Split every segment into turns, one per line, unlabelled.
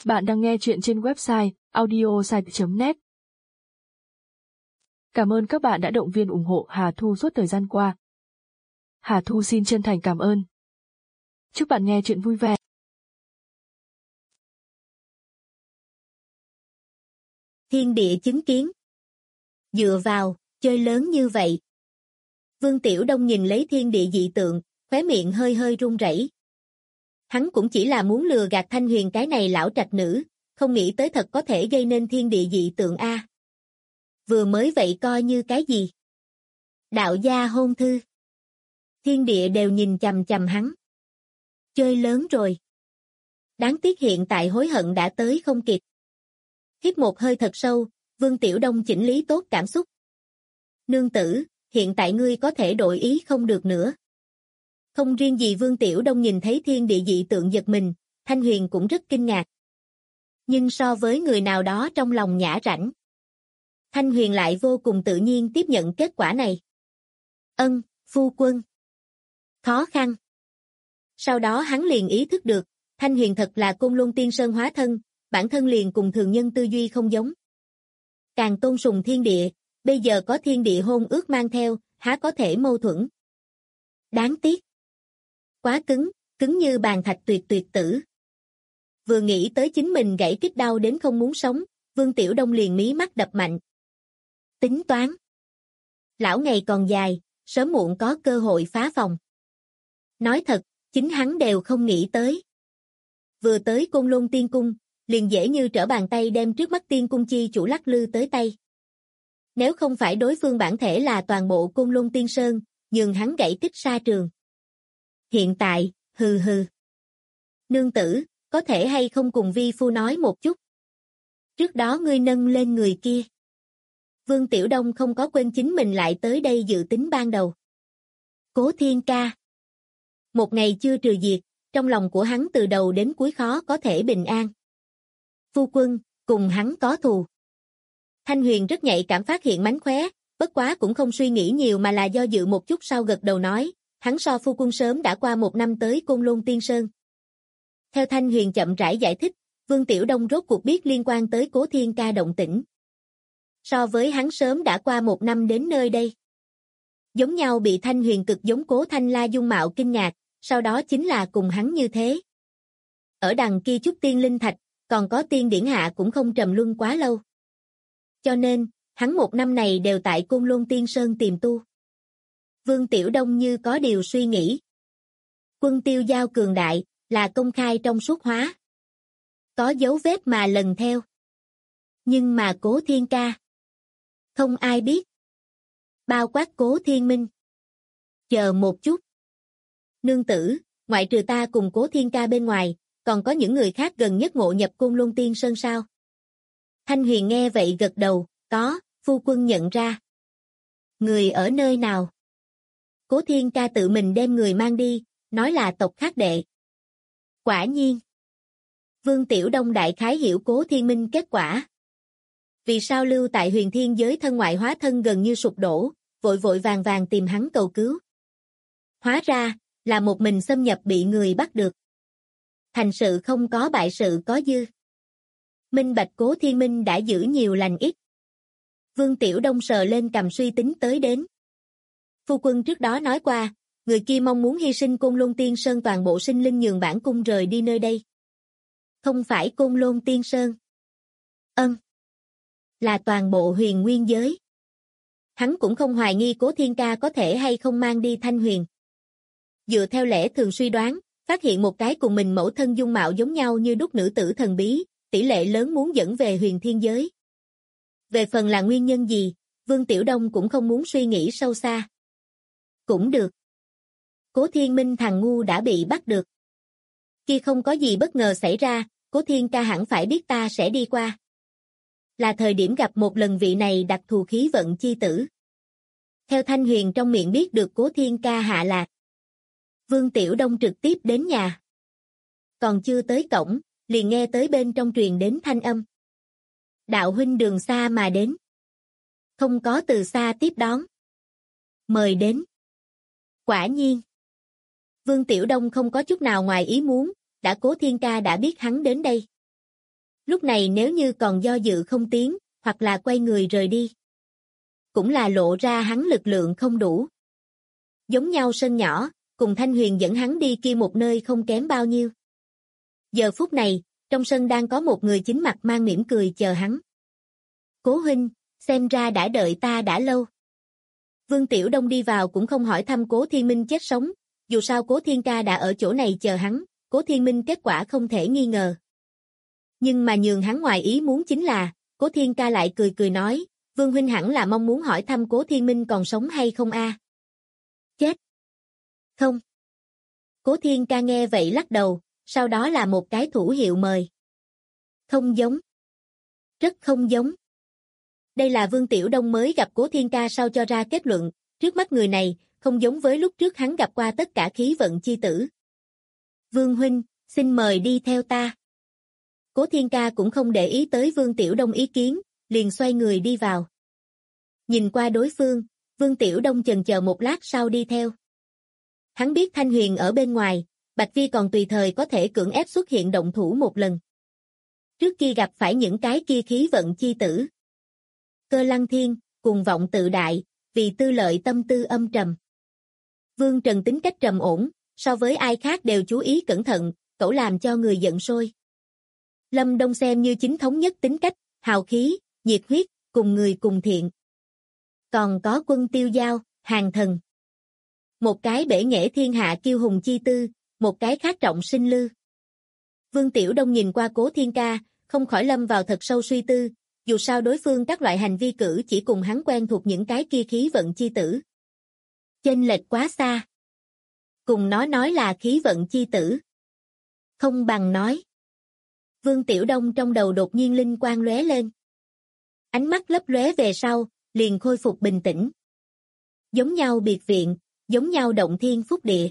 Bạn đang nghe chuyện trên website audiosite.net. Cảm ơn các bạn đã động viên ủng hộ Hà Thu suốt thời gian qua. Hà Thu xin chân thành cảm ơn. Chúc bạn nghe chuyện vui vẻ.
Thiên địa chứng kiến. Dựa vào, chơi lớn như vậy. Vương Tiểu Đông nhìn lấy thiên địa dị tượng, khóe miệng hơi hơi run rẩy. Hắn cũng chỉ là muốn lừa gạt Thanh Huyền cái này lão trạch nữ, không nghĩ tới thật có thể gây nên thiên địa dị tượng a. Vừa mới vậy coi như cái gì? Đạo gia hôn thư. Thiên địa đều nhìn chằm chằm hắn. Chơi lớn rồi. Đáng tiếc hiện tại hối hận đã tới không kịp. Hít một hơi thật sâu, Vương Tiểu Đông chỉnh lý tốt cảm xúc. Nương tử, hiện tại ngươi có thể đổi ý không được nữa. Không riêng gì Vương Tiểu Đông nhìn thấy thiên địa dị tượng giật mình, Thanh Huyền cũng rất kinh ngạc. Nhưng so với người nào đó trong lòng nhã rãnh, Thanh Huyền lại vô cùng tự nhiên tiếp nhận kết quả này. Ân, phu quân. Khó khăn. Sau đó hắn liền ý thức được, Thanh Huyền thật là Côn Lôn Tiên Sơn hóa thân, bản thân liền cùng thường nhân tư duy không giống. Càng tôn sùng thiên địa, bây giờ có thiên địa hôn ước mang theo, há có thể mâu thuẫn. Đáng tiếc. Quá cứng, cứng như bàn thạch tuyệt tử. Vừa nghĩ tới chính mình gãy kích đau đến không muốn sống, Vương Tiểu Đông liền mí mắt đập mạnh. Tính toán. Lão ngày còn dài, sớm muộn có cơ hội phá phòng. Nói thật, chính hắn đều không nghĩ tới. Vừa tới Côn Lôn Tiên Cung, liền dễ như trở bàn tay đem trước mắt Tiên Cung chi chủ lắc lư tới tay. Nếu không phải đối phương bản thể là toàn bộ Côn Lôn Tiên Sơn, nhường hắn gãy kích xa trường. Hiện tại, hừ. Nương tử, có thể hay không cùng vi phu nói một chút? Trước đó ngươi nâng lên người kia. Vương Tiểu Đông không có quên chính mình lại tới đây dự tính ban đầu. Cố Thiên Ca. Một ngày chưa trừ diệt, trong lòng của hắn từ đầu đến cuối khó có thể bình an. Phu quân, cùng hắn có thù. Thanh Huyền rất nhạy cảm phát hiện mánh khóe, bất quá cũng không suy nghĩ nhiều mà là do dự một chút sau gật đầu nói, hắn so phu quân sớm đã qua 1 năm tới Côn Lôn Tiên Sơn. Theo Thanh Huyền chậm rãi giải thích, Vương Tiểu Đông rốt cuộc biết liên quan tới Cố Thiên Ca động tĩnh. So với hắn sớm đã qua 1 năm đến nơi đây. Giống nhau bị Thanh Huyền cực giống Cố Thanh La dung mạo kinh ngạc, sau đó chính là cùng hắn như thế. Ở đằng kia chút tiên linh thạch, còn có tiên điển hạ cũng không trầm luân quá lâu. Cho nên, hắn 1 năm này đều tại Côn Lôn Tiên Sơn tìm tu. Vương Tiểu Đông như có điều suy nghĩ. Quân tiêu giao cường đại, là công khai trong suốt hóa. Có dấu vết mà lần theo. Nhưng mà Cố Thiên Ca, không ai biết. Bao quát Cố Thiên Minh. Chờ một chút. Nương tử, ngoại trừ ta cùng Cố Thiên Ca bên ngoài, còn có những người khác gần nhất ngộ nhập Côn Lôn Tiên Sơn sao? Thanh Huyền nghe vậy gật đầu, có, phu quân nhận ra. Người ở nơi nào? Cố Thiên Ca tự mình đem người mang đi, nói là tộc khác đệ. Quả nhiên. Vương Tiểu Đông đại khái hiểu Cố Thiên Minh kết quả. Vì sao lưu tại huyền thiên giới thân ngoại hóa thân gần như sụp đổ, vội vàng tìm hắn cầu cứu. Hóa ra, là một mình xâm nhập bị người bắt được. Thành sự không có bại sự có dư. Minh bạch Cố Thiên Minh đã giữ nhiều lành ít. Vương Tiểu Đông sờ lên cằm suy tính tới đến. Phu quân trước đó nói qua, người kia mong muốn hy sinh Côn Lôn Tiên Sơn toàn bộ sinh linh nhường bản cung rời đi nơi đây. Không phải Côn Lôn Tiên Sơn. Là toàn bộ huyền nguyên giới. Hắn cũng không hoài nghi Cố Thiên Ca có thể hay không mang đi Thanh Huyền. Dựa theo lẽ thường suy đoán, phát hiện một cái cùng mình mẫu thân dung mạo giống nhau như đúc nữ tử thần bí, tỷ lệ lớn muốn dẫn về huyền thiên giới. Về phần là nguyên nhân gì, Vương Tiểu Đông cũng không muốn suy nghĩ sâu xa. Cũng được. Cố Thiên Minh thằng ngu đã bị bắt được. Khi không có gì bất ngờ xảy ra, Cố Thiên Ca hẳn phải biết ta sẽ đi qua. Là thời điểm gặp một lần vị này đặc thù khí vận chi tử. Theo Thanh Huyền trong miệng biết được Cố Thiên Ca hạ lạc. Vương Tiểu Đông trực tiếp đến nhà. Còn chưa tới cổng, liền nghe tới bên trong truyền đến thanh âm. Đạo huynh đường xa mà đến. Không có từ xa tiếp đón. Mời đến. Quả nhiên. Vương Tiểu Đông không có chút nào ngoài ý muốn, đã Cố Thiên Ca đã biết hắn đến đây. Lúc này nếu như còn do dự không tiến, hoặc là quay người rời đi, cũng là lộ ra hắn lực lượng không đủ. Giống nhau sân nhỏ, cùng Thanh Huyền dẫn hắn đi kia một nơi không kém bao nhiêu. Giờ phút này, trong sân đang có một người chính mặt mang mỉm cười chờ hắn. Cố huynh, xem ra đã đợi ta đã lâu. Vương Tiểu Đông đi vào cũng không hỏi thăm Cố Thiên Minh chết sống, dù sao Cố Thiên Ca đã ở chỗ này chờ hắn, Cố Thiên Minh kết quả không thể nghi ngờ. Nhưng mà nhường hắn ngoài ý muốn chính là, Cố Thiên Ca lại cười cười nói, Vương huynh hẳn là mong muốn hỏi thăm Cố Thiên Minh còn sống hay không a? Chết. Không. Cố Thiên Ca nghe vậy lắc đầu, sau đó là một cái thủ hiệu mời. Không giống. Rất không giống. Đây là Vương Tiểu Đông mới gặp Cố Thiên Ca sau cho ra kết luận, trước mắt người này, không giống với lúc trước hắn gặp qua tất cả khí vận chi tử. Vương huynh, xin mời đi theo ta. Cố Thiên Ca cũng không để ý tới Vương Tiểu Đông ý kiến, liền xoay người đi vào. Nhìn qua đối phương, Vương Tiểu Đông chần chờ một lát sau đi theo. Hắn biết Thanh Huyền ở bên ngoài, Bạch Vi còn tùy thời có thể cưỡng ép xuất hiện động thủ một lần. Trước khi gặp phải những cái kia khí vận chi tử. Cơ Lăng Thiên, cùng vọng tự đại, vì tư lợi tâm tư âm trầm. Vương Trần tính cách trầm ổn, so với ai khác đều chú ý cẩn thận, cẩu làm cho người giận sôi. Lâm Đông xem như chính thống nhất tính cách, hào khí, nhiệt huyết, cùng người cùng thiện. Còn có Quân Tiêu Giao, hàng thần. Một cái bể nghệ thiên hạ kiêu hùng chi tư, một cái khác trọng sinh lư. Vương Tiểu Đông nhìn qua Cố Thiên Ca, không khỏi lâm vào thật sâu suy tư, dù sao đối phương các loại hành vi cử chỉ cùng hắn quen thuộc những cái kia khí vận chi tử. Chênh lệch quá xa. Cùng nói là khí vận chi tử. Không bằng nói. Vương Tiểu Đông trong đầu đột nhiên linh quang lóe lên. Ánh mắt lấp lóe về sau, liền khôi phục bình tĩnh. Giống nhau biệt viện, giống nhau động thiên phúc địa.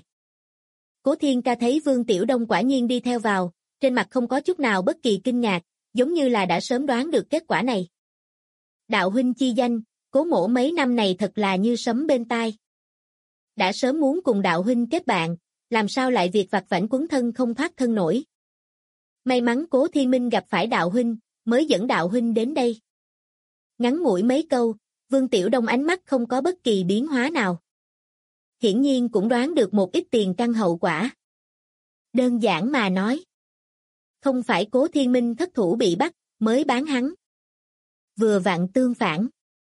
Cố Thiên Ca thấy Vương Tiểu Đông quả nhiên đi theo vào, trên mặt không có chút nào bất kỳ kinh ngạc, giống như là đã sớm đoán được kết quả này. Đạo huynh chi danh, Cố mỗ mấy năm này thật là như sấm bên tai. Đã sớm muốn cùng đạo huynh kết bạn, làm sao lại việc vặt vãnh quấn thân không thoát thân nổi. May mắn Cố Thiên Minh gặp phải đạo huynh, mới dẫn đạo huynh đến đây. Ngắn ngủi mấy câu, Vương Tiểu Đông ánh mắt không có bất kỳ biến hóa nào. Hiển nhiên cũng đoán được một ít tiền căn hậu quả. Đơn giản mà nói. Không phải Cố Thiên Minh thất thủ bị bắt, mới bán hắn. Vừa vặn tương phản.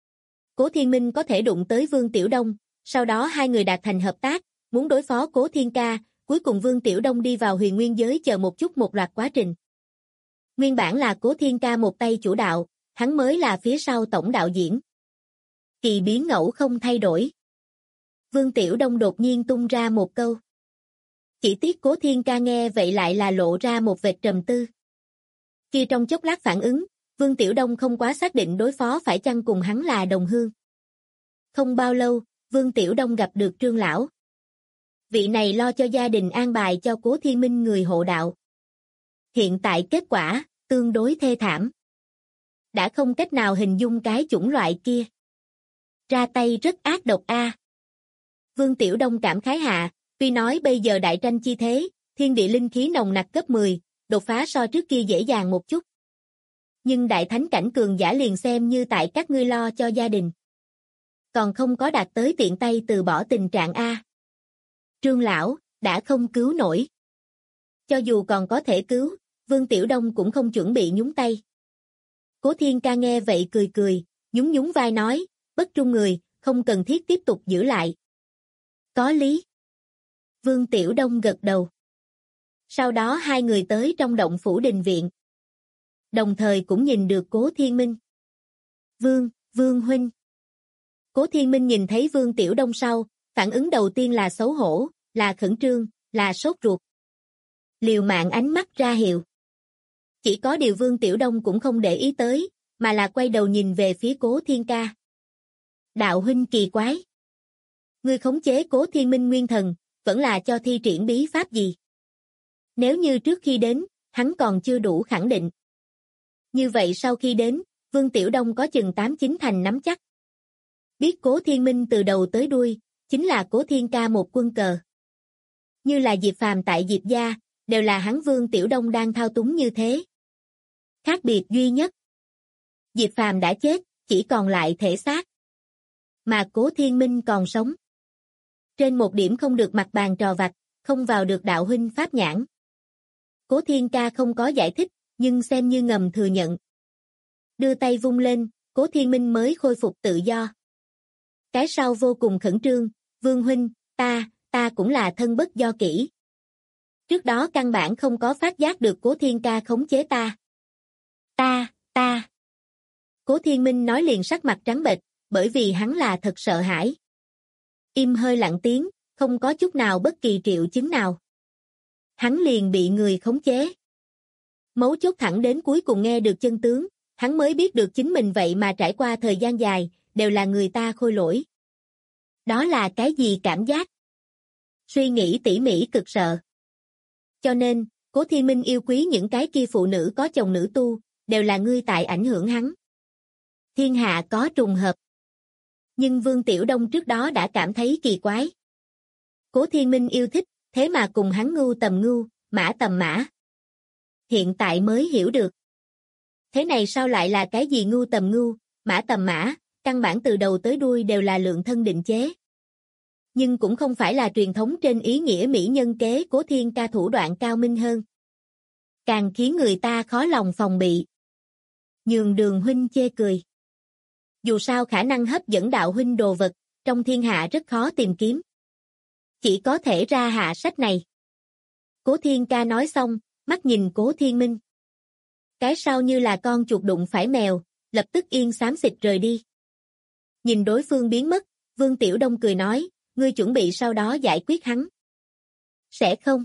Cố Thiên Minh có thể đụng tới Vương Tiểu Đông, sau đó hai người đạt thành hợp tác, muốn đối phó Cố Thiên Ca, cuối cùng Vương Tiểu Đông đi vào huyền nguyên giới chờ một chút một loạt quá trình. Nguyên bản là Cố Thiên Ca một tay chủ đạo, hắn mới là phía sau tổng đạo diễn. Kỳ biến ngẫu không thay đổi. Vương Tiểu Đông đột nhiên tung ra một câu. Chỉ tiếc Cố Thiên Ca nghe vậy lại là lộ ra một vệt trầm tư. Khi trong chốc lát phản ứng, Vương Tiểu Đông không quá xác định đối phó phải chăng cùng hắn là đồng hương. Không bao lâu, Vương Tiểu Đông gặp được Trương Lão. Vị này lo cho gia đình an bài cho Cố Thiên Minh người hộ đạo. Hiện tại kết quả, tương đối thê thảm. Đã không cách nào hình dung cái chủng loại kia. Ra tay rất ác độc a. Vương Tiểu Đông cảm khái hạ, tuy nói bây giờ đại tranh chi thế, thiên địa linh khí nồng nặc cấp 10, đột phá so trước kia dễ dàng một chút. Nhưng đại thánh cảnh cường giả liền xem như tại các ngươi lo cho gia đình. Còn không có đạt tới tiện tay từ bỏ tình trạng a. Trương Lão, đã không cứu nổi. Cho dù còn có thể cứu, Vương Tiểu Đông cũng không chuẩn bị nhúng tay. Cố Thiên Ca nghe vậy cười cười, nhún nhún vai nói, bất trung người, không cần thiết tiếp tục giữ lại. Có lý. Vương Tiểu Đông gật đầu. Sau đó hai người tới trong động phủ đình viện. Đồng thời cũng nhìn được Cố Thiên Minh. Vương huynh. Cố Thiên Minh nhìn thấy Vương Tiểu Đông sau, phản ứng đầu tiên là xấu hổ, là khẩn trương, là sốt ruột. Liều mạng ánh mắt ra hiệu. Chỉ có điều Vương Tiểu Đông cũng không để ý tới, mà là quay đầu nhìn về phía Cố Thiên Ca. Đạo huynh kỳ quái. Ngươi khống chế Cố Thiên Minh nguyên thần, vẫn là cho thi triển bí pháp gì? Nếu như trước khi đến, hắn còn chưa đủ khẳng định. Như vậy sau khi đến, Vương Tiểu Đông có chừng 8-9 thành nắm chắc. Biết Cố Thiên Minh từ đầu tới đuôi, chính là Cố Thiên Ca một quân cờ. Như là Diệp Phàm tại Diệp gia, đều là hắn Vương Tiểu Đông đang thao túng như thế. Khác biệt duy nhất. Diệp Phàm đã chết, chỉ còn lại thể xác. Mà Cố Thiên Minh còn sống. Trên một điểm không được mặt bàn trò vặt, không vào được đạo huynh pháp nhãn. Cố Thiên Ca không có giải thích, nhưng xem như ngầm thừa nhận. Đưa tay vung lên, Cố Thiên Minh mới khôi phục tự do. Cái sau vô cùng khẩn trương, Vương huynh, ta cũng là thân bất do kỹ. Trước đó căn bản không có phát giác được Cố Thiên Ca khống chế ta. Ta. Cố Thiên Minh nói liền sắc mặt trắng bệch, bởi vì hắn là thật sợ hãi. Im hơi lặng tiếng, không có chút nào bất kỳ triệu chứng nào. Hắn liền bị người khống chế. Mấu chốt thẳng đến cuối cùng nghe được chân tướng, hắn mới biết được chính mình vậy mà trải qua thời gian dài, đều là người ta khôi lỗi. Đó là cái gì cảm giác? Suy nghĩ tỉ mỉ cực sợ. Cho nên, Cố Thiên Minh yêu quý những cái kia phụ nữ có chồng nữ tu, đều là ngươi tại ảnh hưởng hắn. Thiên hạ có trùng hợp. Nhưng Vương Tiểu Đông trước đó đã cảm thấy kỳ quái. Cố Thiên Minh yêu thích, thế mà cùng hắn ngưu tầm ngưu, mã tầm mã. Hiện tại mới hiểu được. Thế này sao lại là cái gì ngưu tầm ngưu, mã tầm mã, căn bản từ đầu tới đuôi đều là lượng thân định chế. Nhưng cũng không phải là truyền thống trên ý nghĩa mỹ nhân kế. Cố Thiên Ca thủ đoạn cao minh hơn. Càng khiến người ta khó lòng phòng bị. Nhường Đường huynh chê cười. Dù sao khả năng hấp dẫn đạo huynh đồ vật, trong thiên hạ rất khó tìm kiếm. Chỉ có thể ra hạ sách này. Cố Thiên Ca nói xong, mắt nhìn Cố Thiên Minh. Cái sau như là con chuột đụng phải mèo, lập tức yên xám xịt rời đi. Nhìn đối phương biến mất, Vương Tiểu Đông cười nói, ngươi chuẩn bị sau đó giải quyết hắn. Sẽ không?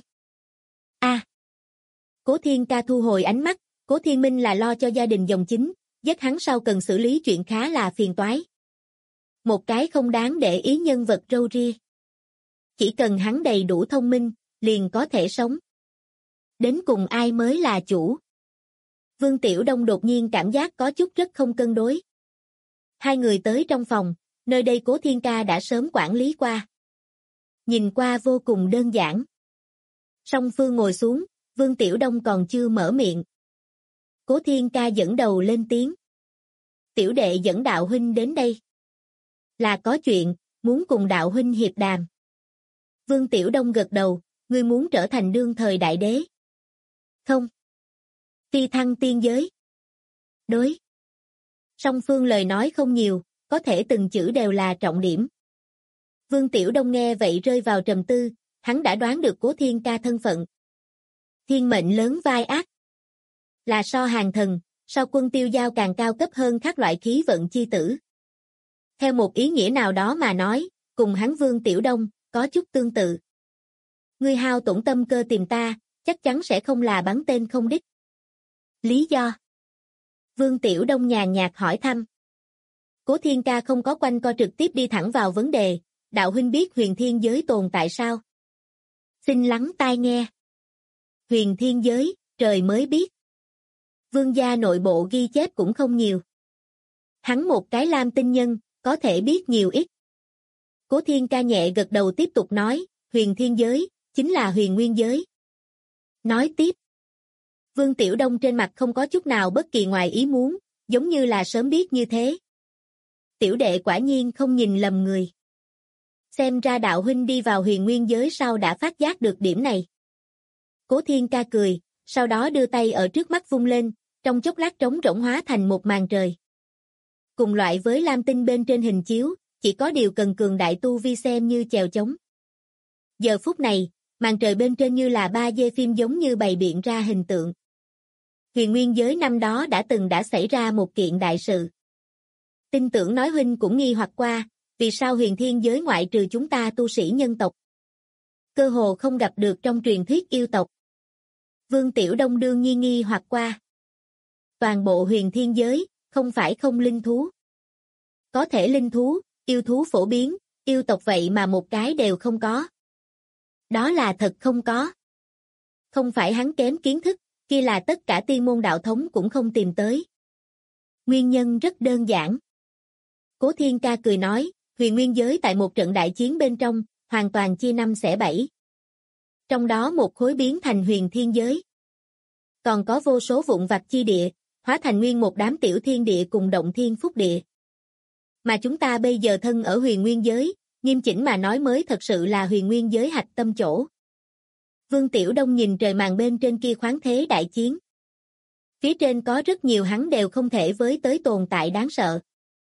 Cố Thiên Ca thu hồi ánh mắt, Cố Thiên Minh là lo cho gia đình dòng chính, giết hắn sau cần xử lý chuyện khá là phiền toái. Một cái không đáng để ý nhân vật râu ria. Chỉ cần hắn đầy đủ thông minh, liền có thể sống. Đến cùng ai mới là chủ? Vương Tiểu Đông đột nhiên cảm giác có chút rất không cân đối. Hai người tới trong phòng, nơi đây Cố Thiên Ca đã sớm quản lý qua. Nhìn qua vô cùng đơn giản. Song phương ngồi xuống, Vương Tiểu Đông còn chưa mở miệng. Cố Thiên Ca dẫn đầu lên tiếng. Tiểu đệ dẫn đạo huynh đến đây. Là có chuyện, muốn cùng đạo huynh hiệp đàm. Vương Tiểu Đông gật đầu, ngươi muốn trở thành đương thời đại đế. Không. Phi thăng tiên giới. Đối. Song phương lời nói không nhiều, có thể từng chữ đều là trọng điểm. Vương Tiểu Đông nghe vậy rơi vào trầm tư, hắn đã đoán được Cố Thiên Ca thân phận. Thiên mệnh lớn vai ác. Là so hàng thần, so quân tiêu giao càng cao cấp hơn các loại khí vận chi tử. Theo một ý nghĩa nào đó mà nói, cùng hắn Vương Tiểu Đông, có chút tương tự. Ngươi hao tổn tâm cơ tìm ta, chắc chắn sẽ không là bắn tên không đích. Lý do? Vương Tiểu Đông nhàn nhạt hỏi thăm. Cố Thiên Ca không có quanh co trực tiếp đi thẳng vào vấn đề, đạo huynh biết huyền thiên giới tồn tại sao? Xin lắng tai nghe. Huyền thiên giới, trời mới biết. Vương gia nội bộ ghi chép cũng không nhiều. Hắn một cái lam tinh nhân, có thể biết nhiều ít. Cố Thiên Ca nhẹ gật đầu tiếp tục nói, huyền thiên giới, chính là huyền nguyên giới. Nói tiếp. Vương Tiểu Đông trên mặt không có chút nào bất kỳ ngoài ý muốn, giống như là sớm biết như thế. Tiểu đệ quả nhiên không nhìn lầm người. Xem ra đạo huynh đi vào huyền nguyên giới sau đã phát giác được điểm này. Cố Thiên Ca cười, sau đó đưa tay ở trước mắt vung lên, trong chốc lát trống rỗng hóa thành một màn trời. Cùng loại với lam tinh bên trên hình chiếu, chỉ có điều cần cường đại tu vi xem như chèo chống. Giờ phút này, màn trời bên trên như là 3D phim giống như bày biện ra hình tượng. Huyền nguyên giới năm đó đã xảy ra một kiện đại sự. Tin tưởng nói huynh cũng nghi hoặc qua, vì sao huyền thiên giới ngoại trừ chúng ta tu sĩ nhân tộc. Cơ hồ không gặp được trong truyền thuyết yêu tộc. Vương Tiểu Đông đương nhiên nghi hoặc qua. Toàn bộ huyền thiên giới, không phải không linh thú. Có thể linh thú, yêu thú phổ biến, yêu tộc vậy mà một cái đều không có. Đó là thật không có. Không phải hắn kém kiến thức, kia là tất cả tiên môn đạo thống cũng không tìm tới. Nguyên nhân rất đơn giản. Cố Thiên Ca cười nói, huyền nguyên giới tại một trận đại chiến bên trong, hoàn toàn chia năm xẻ bảy. Trong đó một khối biến thành huyền thiên giới. Còn có vô số vụn vặt chi địa, hóa thành nguyên một đám tiểu thiên địa cùng động thiên phúc địa. Mà chúng ta bây giờ thân ở huyền nguyên giới, nghiêm chỉnh mà nói mới thật sự là huyền nguyên giới hạch tâm chỗ. Vương Tiểu Đông nhìn trời màn bên trên kia khoáng thế đại chiến. Phía trên có rất nhiều hắn đều không thể với tới tồn tại đáng sợ.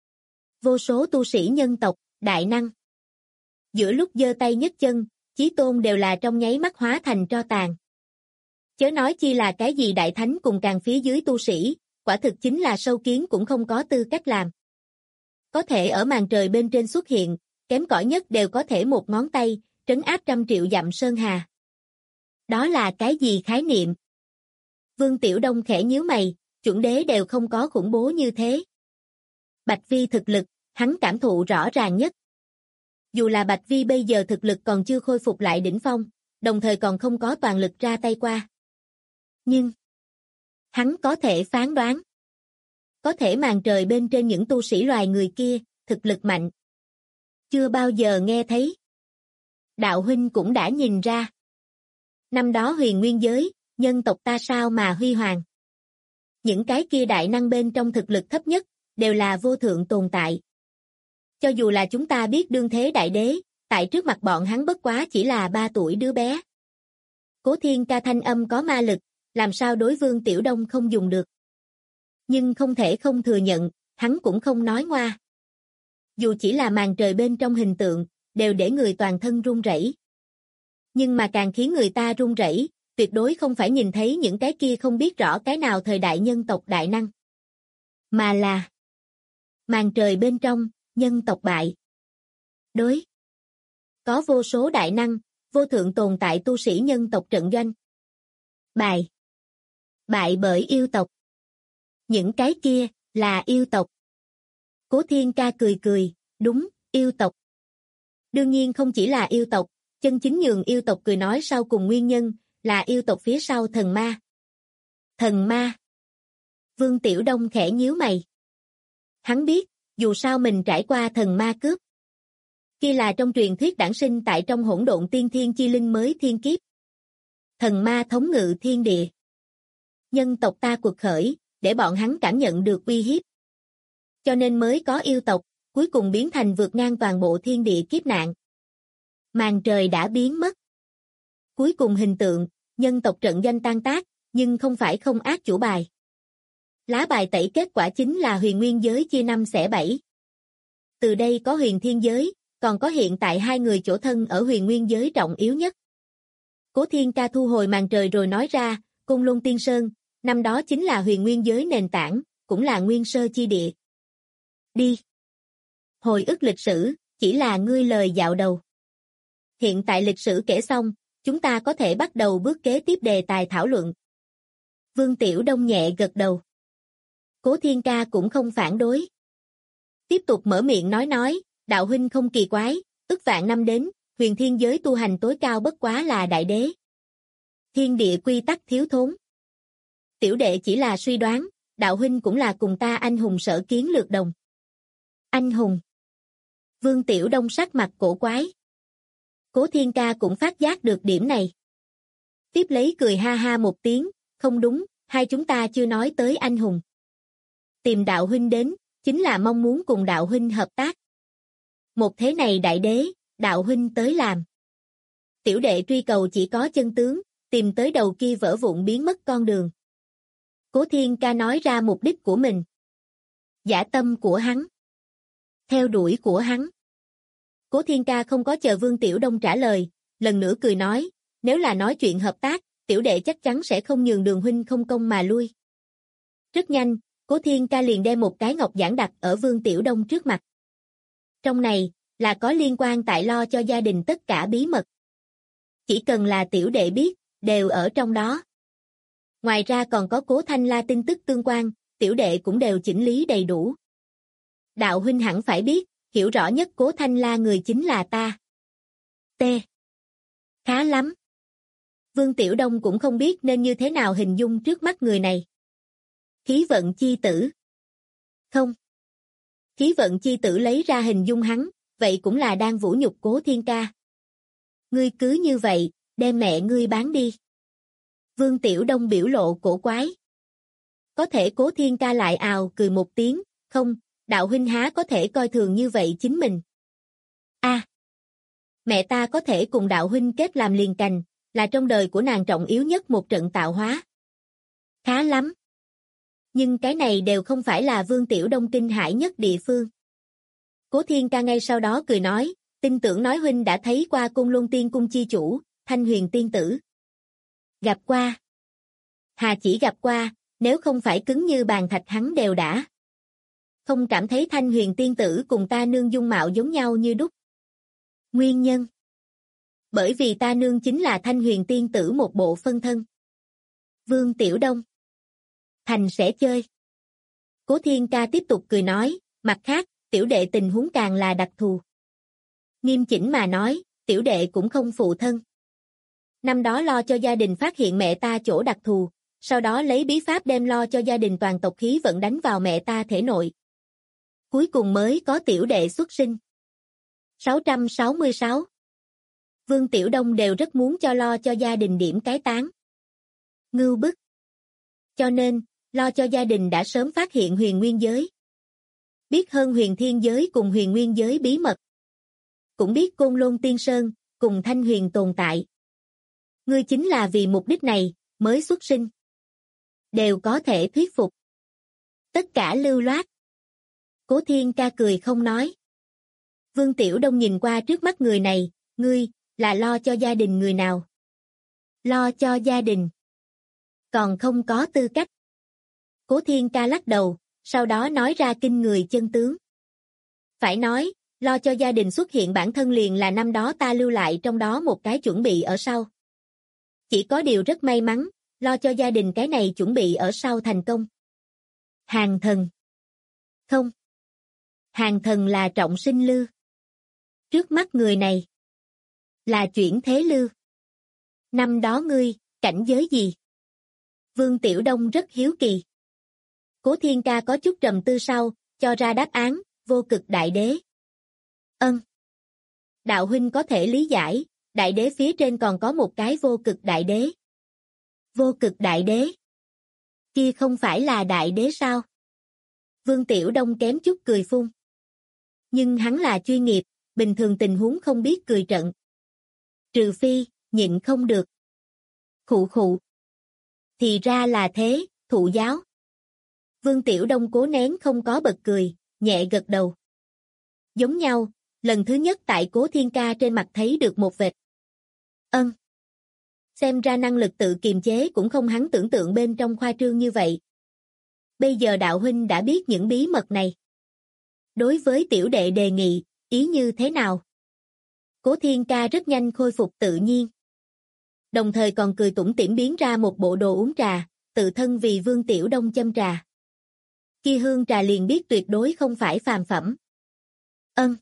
Vô số tu sĩ nhân tộc, đại năng. Giữa lúc giơ tay nhấc chân, chí tôn đều là trong nháy mắt hóa thành tro tàn. Chớ nói chi là cái gì đại thánh cùng càng phía dưới tu sĩ, quả thực chính là sâu kiến cũng không có tư cách làm. Có thể ở màn trời bên trên xuất hiện, kém cỏi nhất đều có thể một ngón tay, trấn áp 100 triệu dặm sơn hà. Đó là cái gì khái niệm? Vương Tiểu Đông khẽ nhíu mày, chuẩn đế đều không có khủng bố như thế. Bạch Vi thực lực, hắn cảm thụ rõ ràng nhất. Dù là Bạch Vi bây giờ thực lực còn chưa khôi phục lại đỉnh phong, đồng thời còn không có toàn lực ra tay qua. Nhưng, hắn có thể phán đoán. Có thể màn trời bên trên những tu sĩ loài người kia, thực lực mạnh. Chưa bao giờ nghe thấy. Đạo huynh cũng đã nhìn ra. Năm đó huyền nguyên giới, nhân tộc ta sao mà huy hoàng. Những cái kia đại năng bên trong thực lực thấp nhất, đều là vô thượng tồn tại. Cho dù là chúng ta biết đương thế đại đế, tại trước mặt bọn hắn bất quá chỉ là 3 tuổi đứa bé. Cố Thiên Ca thanh âm có ma lực, làm sao đối Vương Tiểu Đông không dùng được. Nhưng không thể không thừa nhận, hắn cũng không nói ngoa. Dù chỉ là màn trời bên trong hình tượng, đều để người toàn thân run rẩy. Nhưng mà càng khiến người ta run rẩy, tuyệt đối không phải nhìn thấy những cái kia không biết rõ cái nào thời đại nhân tộc đại năng. Mà là màn trời bên trong, nhân tộc bại. Đối. Có vô số đại năng, vô thượng tồn tại tu sĩ nhân tộc trận doanh. Bại. Bại bởi yêu tộc. Những cái kia, là yêu tộc. Cố Thiên Ca cười cười, đúng, yêu tộc. Đương nhiên không chỉ là yêu tộc, chân chính nhường yêu tộc cười nói sau cùng nguyên nhân, là yêu tộc phía sau thần ma. Thần ma. Vương Tiểu Đông khẽ nhíu mày. Hắn biết, dù sao mình trải qua thần ma cướp. Kia là trong truyền thuyết đản sinh tại trong hỗn độn tiên thiên chi linh mới thiên kiếp. Thần ma thống ngự thiên địa. Nhân tộc ta cuộc khởi, để bọn hắn cảm nhận được uy hiếp. Cho nên mới có yêu tộc, cuối cùng biến thành vượt ngang toàn bộ thiên địa kiếp nạn. Màn trời đã biến mất. Cuối cùng hình tượng, nhân tộc trận doanh tan tác, nhưng không phải không ác chủ bài. Lá bài tẩy kết quả chính là huyền nguyên giới chia 5 xẻ 7. Từ đây có huyền thiên giới, còn có hiện tại 2 người chỗ thân ở huyền nguyên giới trọng yếu nhất. Cố Thiên Ca thu hồi màn trời rồi nói ra, Côn Lôn Tiên Sơn, năm đó chính là huyền nguyên giới nền tảng, cũng là nguyên sơ chi địa. Đi. Hồi ức lịch sử, chỉ là ngươi lời dạo đầu. Hiện tại lịch sử kể xong, chúng ta có thể bắt đầu bước kế tiếp đề tài thảo luận. Vương Tiểu Đông nhẹ gật đầu. Cố Thiên Ca cũng không phản đối. Tiếp tục mở miệng nói, đạo huynh không kỳ quái, ức vạn năm đến, huyền thiên giới tu hành tối cao bất quá là đại đế. Thiên địa quy tắc thiếu thốn. Tiểu đệ chỉ là suy đoán, đạo huynh cũng là cùng ta anh hùng sở kiến lược đồng. Anh hùng. Vương Tiểu Đông sắc mặt cổ quái. Cố Thiên Ca cũng phát giác được điểm này. Tiếp lấy cười ha ha một tiếng, không đúng, hai chúng ta chưa nói tới anh hùng. Tìm đạo huynh đến, chính là mong muốn cùng đạo huynh hợp tác. Một thế này đại đế, đạo huynh tới làm. Tiểu đệ truy cầu chỉ có chân tướng, tìm tới đầu kia vỡ vụn biến mất con đường. Cố Thiên Ca nói ra mục đích của mình. Dã tâm của hắn. Theo đuổi của hắn. Cố Thiên Ca không có chờ Vương Tiểu Đông trả lời, lần nữa cười nói, nếu là nói chuyện hợp tác, tiểu đệ chắc chắn sẽ không nhường đường huynh không công mà lui. Rất nhanh, Cố Thiên Ca liền đem một cái ngọc giản đặt ở Vương Tiểu Đông trước mặt. Trong này, là có liên quan tại lo cho gia đình tất cả bí mật. Chỉ cần là tiểu đệ biết, đều ở trong đó. Ngoài ra còn có Cố Thanh La tin tức tương quan, tiểu đệ cũng đều chỉnh lý đầy đủ. Đạo huynh hẳn phải biết, hiểu rõ nhất Cố Thanh La người chính là ta. T. Khá lắm. Vương Tiểu Đông cũng không biết nên như thế nào hình dung trước mắt người này. Khí vận chi tử. Không. Khí vận chi tử lấy ra hình dung hắn, vậy cũng là đang vũ nhục Cố Thiên Ca. Ngươi cứ như vậy, đem mẹ ngươi bán đi. Vương Tiểu Đông biểu lộ cổ quái. có thể Cố Thiên Ca lại ào cười một tiếng, không, đạo huynh há có thể coi thường như vậy chính mình. A, mẹ ta có thể cùng đạo huynh kết làm liền cành, là trong đời của nàng trọng yếu nhất một trận tạo hóa. Khá lắm. Nhưng cái này đều không phải là Vương Tiểu Đông kinh hãi nhất địa phương. Cố Thiên Ca ngay sau đó cười nói, tin tưởng nói huynh đã thấy qua Côn Luân Tiên Cung chi chủ, Thanh Huyền Tiên Tử. Gặp qua. Hà chỉ gặp qua, nếu không phải cứng như bàn thạch hắn đều đã. Không cảm thấy Thanh Huyền Tiên Tử cùng ta nương dung mạo giống nhau như đúc. Nguyên nhân. Bởi vì ta nương chính là Thanh Huyền Tiên Tử một bộ phân thân. Vương Tiểu Đông. Thành sẽ chơi. Cố Thiên Ca tiếp tục cười nói, mặt khác, tiểu đệ tình huống càng là đặc thù. Nghiêm chỉnh mà nói, tiểu đệ cũng không phụ thân. Năm đó lo cho gia đình phát hiện mẹ ta chỗ đặc thù, sau đó lấy bí pháp đem lo cho gia đình toàn tộc khí vận đánh vào mẹ ta thể nội. Cuối cùng mới có tiểu đệ xuất sinh. 666. Vương Tiểu Đông đều rất muốn cho lo cho gia đình điểm cái tán. Ngưu bức. Cho nên, lo cho gia đình đã sớm phát hiện huyền nguyên giới. Biết hơn huyền thiên giới cùng huyền nguyên giới bí mật. Cũng biết Côn Lôn Tiên Sơn, cùng Thanh Huyền tồn tại. Ngươi chính là vì mục đích này, mới xuất sinh. Đều có thể thuyết phục. Tất cả lưu loát. Cố Thiên Ca cười không nói. Vương Tiểu Đông nhìn qua trước mắt người này, ngươi, là lo cho gia đình người nào? Lo cho gia đình. Còn không có tư cách. Cố Thiên Ca lắc đầu, sau đó nói ra kinh người chân tướng. Phải nói, lo cho gia đình xuất hiện bản thân liền là năm đó ta lưu lại trong đó một cái chuẩn bị ở sau. Chỉ có điều rất may mắn, lo cho gia đình cái này chuẩn bị ở sau thành công. Hàng thần. Không. Hàng thần là trọng sinh lư. Trước mắt người này. Là chuyển thế lư. Năm đó ngươi, cảnh giới gì? Vương Tiểu Đông rất hiếu kỳ. Cố Thiên Ca có chút trầm tư sau, cho ra đáp án, vô cực đại đế. Ân. Đạo huynh có thể lý giải, đại đế phía trên còn có một cái vô cực đại đế. Vô cực đại đế? Kia không phải là đại đế sao? Vương Tiểu Đông kém chút cười phun. Nhưng hắn là chuyên nghiệp, bình thường tình huống không biết cười trận. Trừ phi, nhịn không được. Khụ khụ. Thì ra là thế, thụ giáo. Vương Tiểu Đông cố nén không có bật cười, nhẹ gật đầu. Giống nhau, lần thứ nhất tại Cố Thiên Ca trên mặt thấy được một vệt. Ân. Xem ra năng lực tự kiềm chế cũng không hắn tưởng tượng bên trong khoa trương như vậy. Bây giờ đạo huynh đã biết những bí mật này. Đối với tiểu đệ đề nghị, ý như thế nào? Cố Thiên Ca rất nhanh khôi phục tự nhiên. Đồng thời còn cười tủm tỉm biến ra một bộ đồ uống trà, tự thân vì Vương Tiểu Đông châm trà. Kia hương trà liền biết tuyệt đối không phải phàm phẩm. Ân.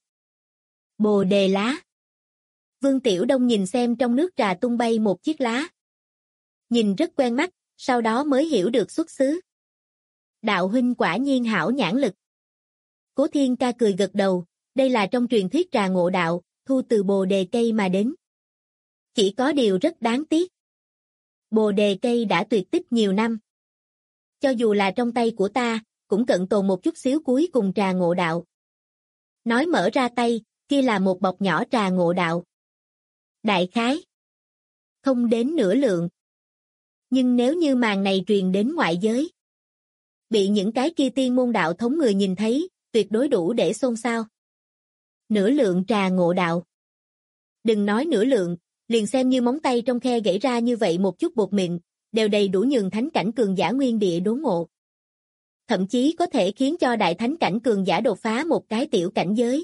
Bồ đề lá. Vương Tiểu Đông nhìn xem trong nước trà tung bay một chiếc lá. Nhìn rất quen mắt, sau đó mới hiểu được xuất xứ. Đạo huynh quả nhiên hảo nhãn lực. Cố Thiên Ca cười gật đầu, đây là trong truyền thuyết trà ngộ đạo, thu từ bồ đề cây mà đến. Chỉ có điều rất đáng tiếc. Bồ đề cây đã tuyệt tích nhiều năm. Cho dù là trong tay của ta, cũng cận tồn một chút xíu cuối cùng trà ngộ đạo. Nói mở ra tay, kia là một bọc nhỏ trà ngộ đạo. Đại khái. Không đến nửa lượng. Nhưng nếu như màn này truyền đến ngoại giới, bị những cái kia tiên môn đạo thống người nhìn thấy, tuyệt đối đủ để xôn xao. Nửa lượng trà ngộ đạo. Đừng nói nửa lượng, liền xem như móng tay trong khe gãy ra như vậy một chút bột mịn, đều đầy đủ nhường thánh cảnh cường giả nguyên địa đốn ngộ. Thậm chí có thể khiến cho đại thánh cảnh cường giả đột phá một cái tiểu cảnh giới.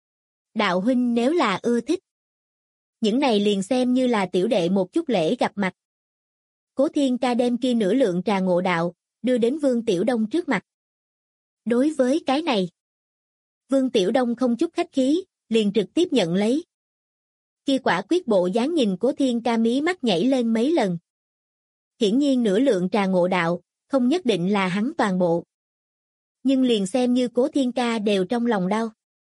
Đạo huynh nếu là ưa thích, những này liền xem như là tiểu đệ một chút lễ gặp mặt. Cố Thiên Ca đem kia nửa lượng trà ngộ đạo, đưa đến Vương Tiểu Đông trước mặt. Đối với cái này, Vương Tiểu Đông không chút khách khí, liền trực tiếp nhận lấy. Kia quả quyết bộ dáng nhìn Cố Thiên Ca mí mắt nhảy lên mấy lần. Hiển nhiên nửa lượng trà ngộ đạo, không nhất định là hắn toàn bộ. Nhưng liền xem như Cố Thiên Ca đều trong lòng đau.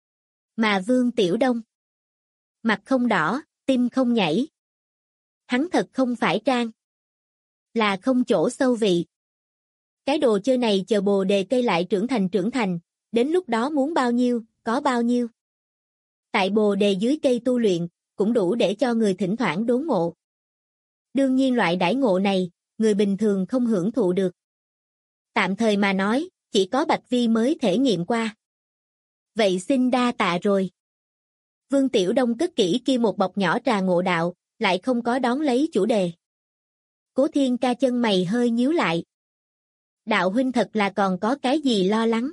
Mà Vương Tiểu Đông, mặt không đỏ, tim không nhảy. Hắn thật không phải trang. Là không chỗ sâu vị. Cái đồ chơi này chờ bồ đề cây lại trưởng thành, đến lúc đó muốn bao nhiêu, có bao nhiêu. Tại bồ đề dưới cây tu luyện, cũng đủ để cho người thỉnh thoảng đốn ngộ. Đương nhiên loại đãi ngộ này, người bình thường không hưởng thụ được. Tạm thời mà nói, chỉ có Bạch Vi mới thể nghiệm qua. Vậy xin đa tạ rồi. Vương Tiểu Đông cất kỹ kia một bọc nhỏ trà ngộ đạo, lại không có đón lấy chủ đề. Cố Thiên Ca chân mày hơi nhíu lại. Đạo huynh thật là còn có cái gì lo lắng.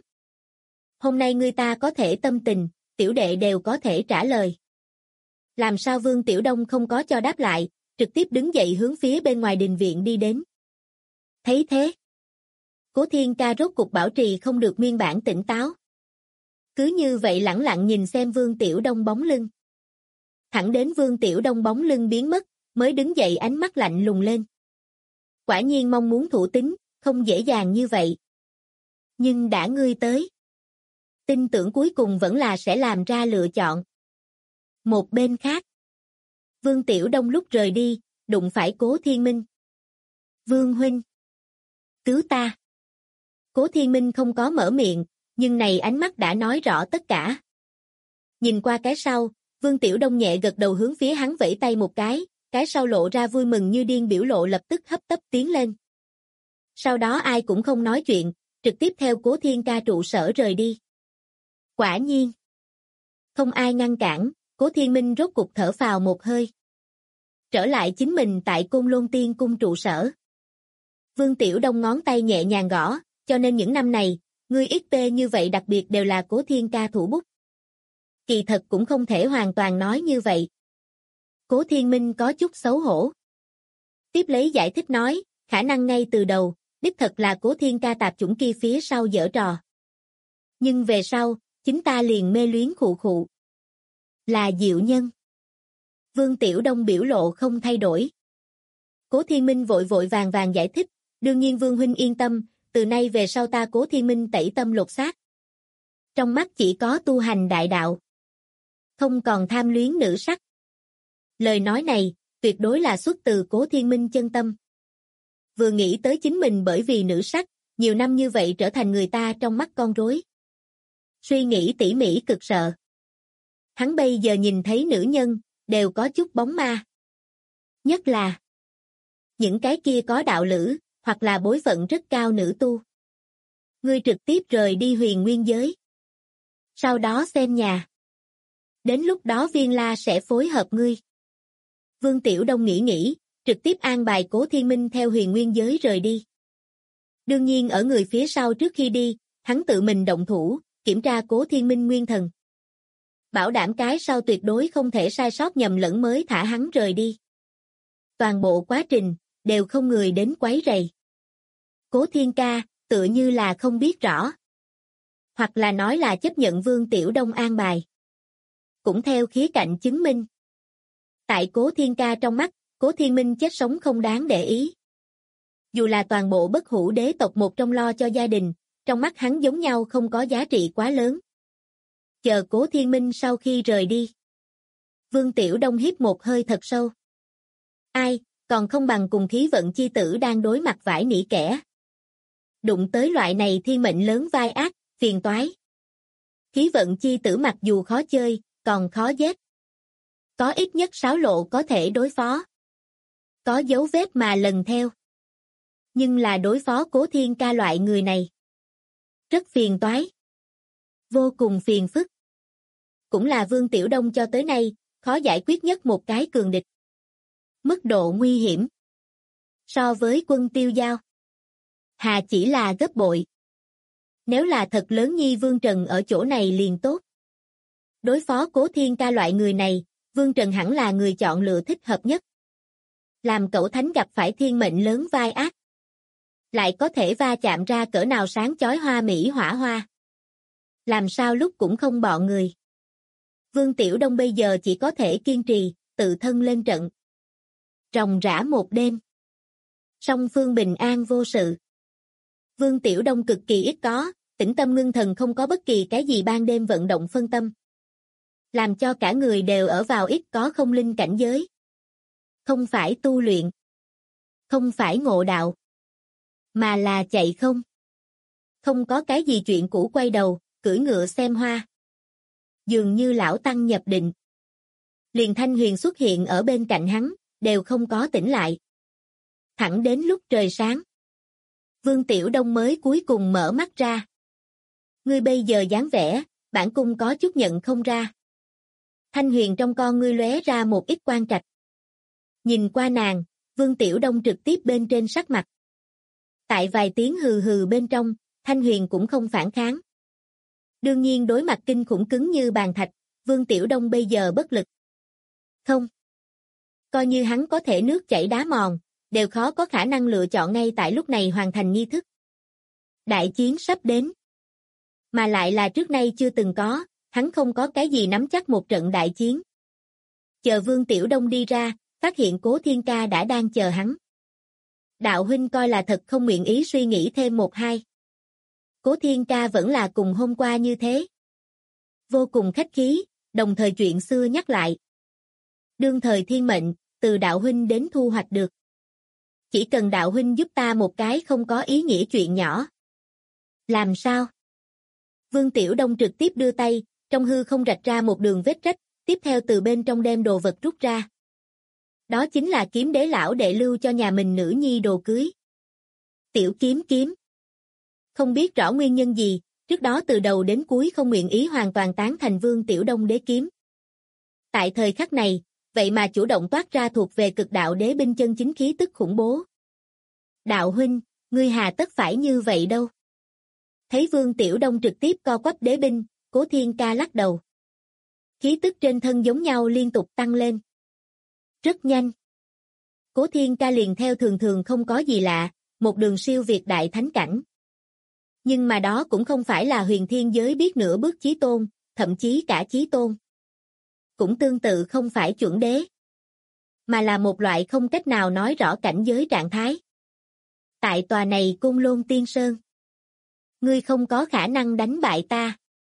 Hôm nay người ta có thể tâm tình, tiểu đệ đều có thể trả lời. Làm sao Vương Tiểu Đông không có cho đáp lại, trực tiếp đứng dậy hướng phía bên ngoài đình viện đi đến. Thấy thế, Cố Thiên Ca rốt cục bảo trì không được nguyên bản tỉnh táo. Cứ như vậy lẳng lặng nhìn xem Vương Tiểu Đông bóng lưng. Thẳng đến Vương Tiểu Đông bóng lưng biến mất, mới đứng dậy ánh mắt lạnh lùng lên. Quả nhiên mong muốn thủ tín, không dễ dàng như vậy. Nhưng đã ngươi tới. Tin tưởng cuối cùng vẫn là sẽ làm ra lựa chọn. Một bên khác, Vương Tiểu Đông lúc rời đi, đụng phải Cố Thiên Minh. Vương huynh, cứu ta. Cố Thiên Minh không có mở miệng, nhưng này ánh mắt đã nói rõ tất cả. Nhìn qua cái sau, Vương Tiểu Đông nhẹ gật đầu hướng phía hắn vẫy tay một cái sau lộ ra vui mừng như điên biểu lộ lập tức hấp tấp tiến lên. Sau đó ai cũng không nói chuyện, trực tiếp theo Cố Thiên Ca trụ sở rời đi. Quả nhiên, không ai ngăn cản, Cố Thiên Minh rốt cục thở phào một hơi. Trở lại chính mình tại Côn Lôn Tiên cung trụ sở. Vương Tiểu Đông ngón tay nhẹ nhàng gõ, cho nên những năm này, ngươi XP như vậy đặc biệt đều là Cố Thiên Ca thủ bút. Kỳ thật cũng không thể hoàn toàn nói như vậy. Cố Thiên Minh có chút xấu hổ. Tiếp lấy giải thích nói, khả năng ngay từ đầu, đích thật là Cố Thiên Ca tạp chủng kia phía sau giở trò. Nhưng về sau, chính ta liền mê luyến khụ khụ. Là diệu nhân. Vương Tiểu Đông biểu lộ không thay đổi. Cố Thiên Minh vội vội vàng vàng giải thích, đương nhiên Vương huynh yên tâm, từ nay về sau ta Cố Thiên Minh tẩy tâm lột xác. Trong mắt chỉ có tu hành đại đạo. Không còn tham luyến nữ sắc. Lời nói này, tuyệt đối là xuất từ Cố Thiên Minh chân tâm. Vừa nghĩ tới chính mình bởi vì nữ sắc, nhiều năm như vậy trở thành người ta trong mắt con rối. Suy nghĩ tỉ mỉ cực sợ. Hắn bây giờ nhìn thấy nữ nhân, đều có chút bóng ma. Nhất là những cái kia có đạo lữ, hoặc là bối phận rất cao nữ tu. Ngươi trực tiếp rời đi huyền nguyên giới. Sau đó xem nhà. Đến lúc đó Viên La sẽ phối hợp ngươi. Vương Tiểu Đông nghĩ, trực tiếp an bài Cố Thiên Minh theo huyền nguyên giới rời đi. Đương nhiên ở người phía sau trước khi đi, hắn tự mình động thủ, kiểm tra Cố Thiên Minh nguyên thần. Bảo đảm cái sau tuyệt đối không thể sai sót nhầm lẫn mới thả hắn rời đi. Toàn bộ quá trình, đều không người đến quấy rầy. Cố Thiên Ca, tựa như là không biết rõ. Hoặc là nói là chấp nhận Vương Tiểu Đông an bài. Cũng theo khía cạnh chứng minh. Tại Cố Thiên Ca trong mắt, Cố Thiên Minh chết sống không đáng để ý. Dù là toàn bộ bất hủ đế tộc một trong lo cho gia đình, trong mắt hắn giống nhau không có giá trị quá lớn. Chờ Cố Thiên Minh sau khi rời đi. Vương Tiểu Đông hít một hơi thật sâu. Ai, còn không bằng cùng khí vận chi tử đang đối mặt vải nỉ kẻ. Đụng tới loại này thiên mệnh lớn vai ác, phiền toái. Khí vận chi tử mặc dù khó chơi, còn khó giết. Có ít nhất 6 lộ có thể đối phó. Có dấu vết mà lần theo. Nhưng là đối phó Cố Thiên Ca loại người này. Rất phiền toái. Vô cùng phiền phức. Cũng là Vương Tiểu Đông cho tới nay, khó giải quyết nhất một cái cường địch. Mức độ nguy hiểm. So với Quân Tiêu Giao. Hà chỉ là gấp bội. Nếu là thật lớn nhi Vương Trần ở chỗ này liền tốt. Đối phó Cố Thiên Ca loại người này, Vương Trần hẳn là người chọn lựa thích hợp nhất. Làm cẩu thánh gặp phải thiên mệnh lớn vai ác. Lại có thể va chạm ra cỡ nào sáng chói hoa mỹ hỏa hoa. Làm sao lúc cũng không bỏ người. Vương Tiểu Đông bây giờ chỉ có thể kiên trì, tự thân lên trận. Ròng rã một đêm. Song phương bình an vô sự. Vương Tiểu Đông cực kỳ ít có, tĩnh tâm ngưng thần không có bất kỳ cái gì ban đêm vận động phân tâm. Làm cho cả người đều ở vào ít có không linh cảnh giới. Không phải tu luyện. Không phải ngộ đạo. mà là chạy không. Không có cái gì chuyện cũ quay đầu, cưỡi ngựa xem hoa. Dường như lão tăng nhập định. Liền Thanh Huyền xuất hiện ở bên cạnh hắn, đều không có tỉnh lại. Thẳng đến lúc trời sáng. Vương Tiểu Đông mới cuối cùng mở mắt ra. Ngươi bây giờ dáng vẻ, bản cung có chút nhận không ra. Thanh Huyền trong con ngươi lóe ra một ít quang trạch. Nhìn qua nàng, Vương Tiểu Đông trực tiếp bên trên sắc mặt. Tại vài tiếng hừ hừ bên trong, Thanh Huyền cũng không phản kháng. Đương nhiên đối mặt kinh khủng cứng như bàn thạch, Vương Tiểu Đông bây giờ bất lực. Không. Coi như hắn có thể nước chảy đá mòn, đều khó có khả năng lựa chọn ngay tại lúc này hoàn thành nghi thức. Đại chiến sắp đến. Mà lại là trước nay chưa từng có, hắn không có cái gì nắm chắc một trận đại chiến. Chờ Vương Tiểu Đông đi ra, phát hiện Cố Thiên Ca đã đang chờ hắn. Đạo huynh coi là thật không nguyện ý suy nghĩ thêm một hai. Cố Thiên Ca vẫn là cùng hôm qua như thế. Vô cùng khách khí, đồng thời chuyện xưa nhắc lại. Đương thời thiên mệnh, từ đạo huynh đến thu hoạch được. Chỉ cần đạo huynh giúp ta một cái không có ý nghĩa chuyện nhỏ. Làm sao? Vương Tiểu Đông trực tiếp đưa tay, trong hư không rạch ra một đường vết rách, tiếp theo từ bên trong đem đồ vật rút ra. Đó chính là kiếm đế lão đệ lưu cho nhà mình nữ nhi đồ cưới. Tiểu kiếm kiếm. Không biết rõ nguyên nhân gì, trước đó từ đầu đến cuối không nguyện ý hoàn toàn tán thành Vương Tiểu Đông đế kiếm. Tại thời khắc này, vậy mà chủ động toát ra thuộc về cực đạo đế binh chân chính khí tức khủng bố. Đạo huynh, ngươi hà tất phải như vậy đâu. Thấy Vương Tiểu Đông trực tiếp co quắp đế binh, Cố Thiên Ca lắc đầu. Khí tức trên thân giống nhau liên tục tăng lên. Rất nhanh. Cố Thiên Ca liền theo thường thường không có gì lạ, một đường siêu việt đại thánh cảnh. Nhưng mà đó cũng không phải là huyền thiên giới biết nửa bước chí tôn, thậm chí cả chí tôn. Cũng tương tự không phải chuẩn đế. Mà là một loại không cách nào nói rõ cảnh giới trạng thái. Tại tòa này Côn Lôn Tiên Sơn. Ngươi không có khả năng đánh bại ta.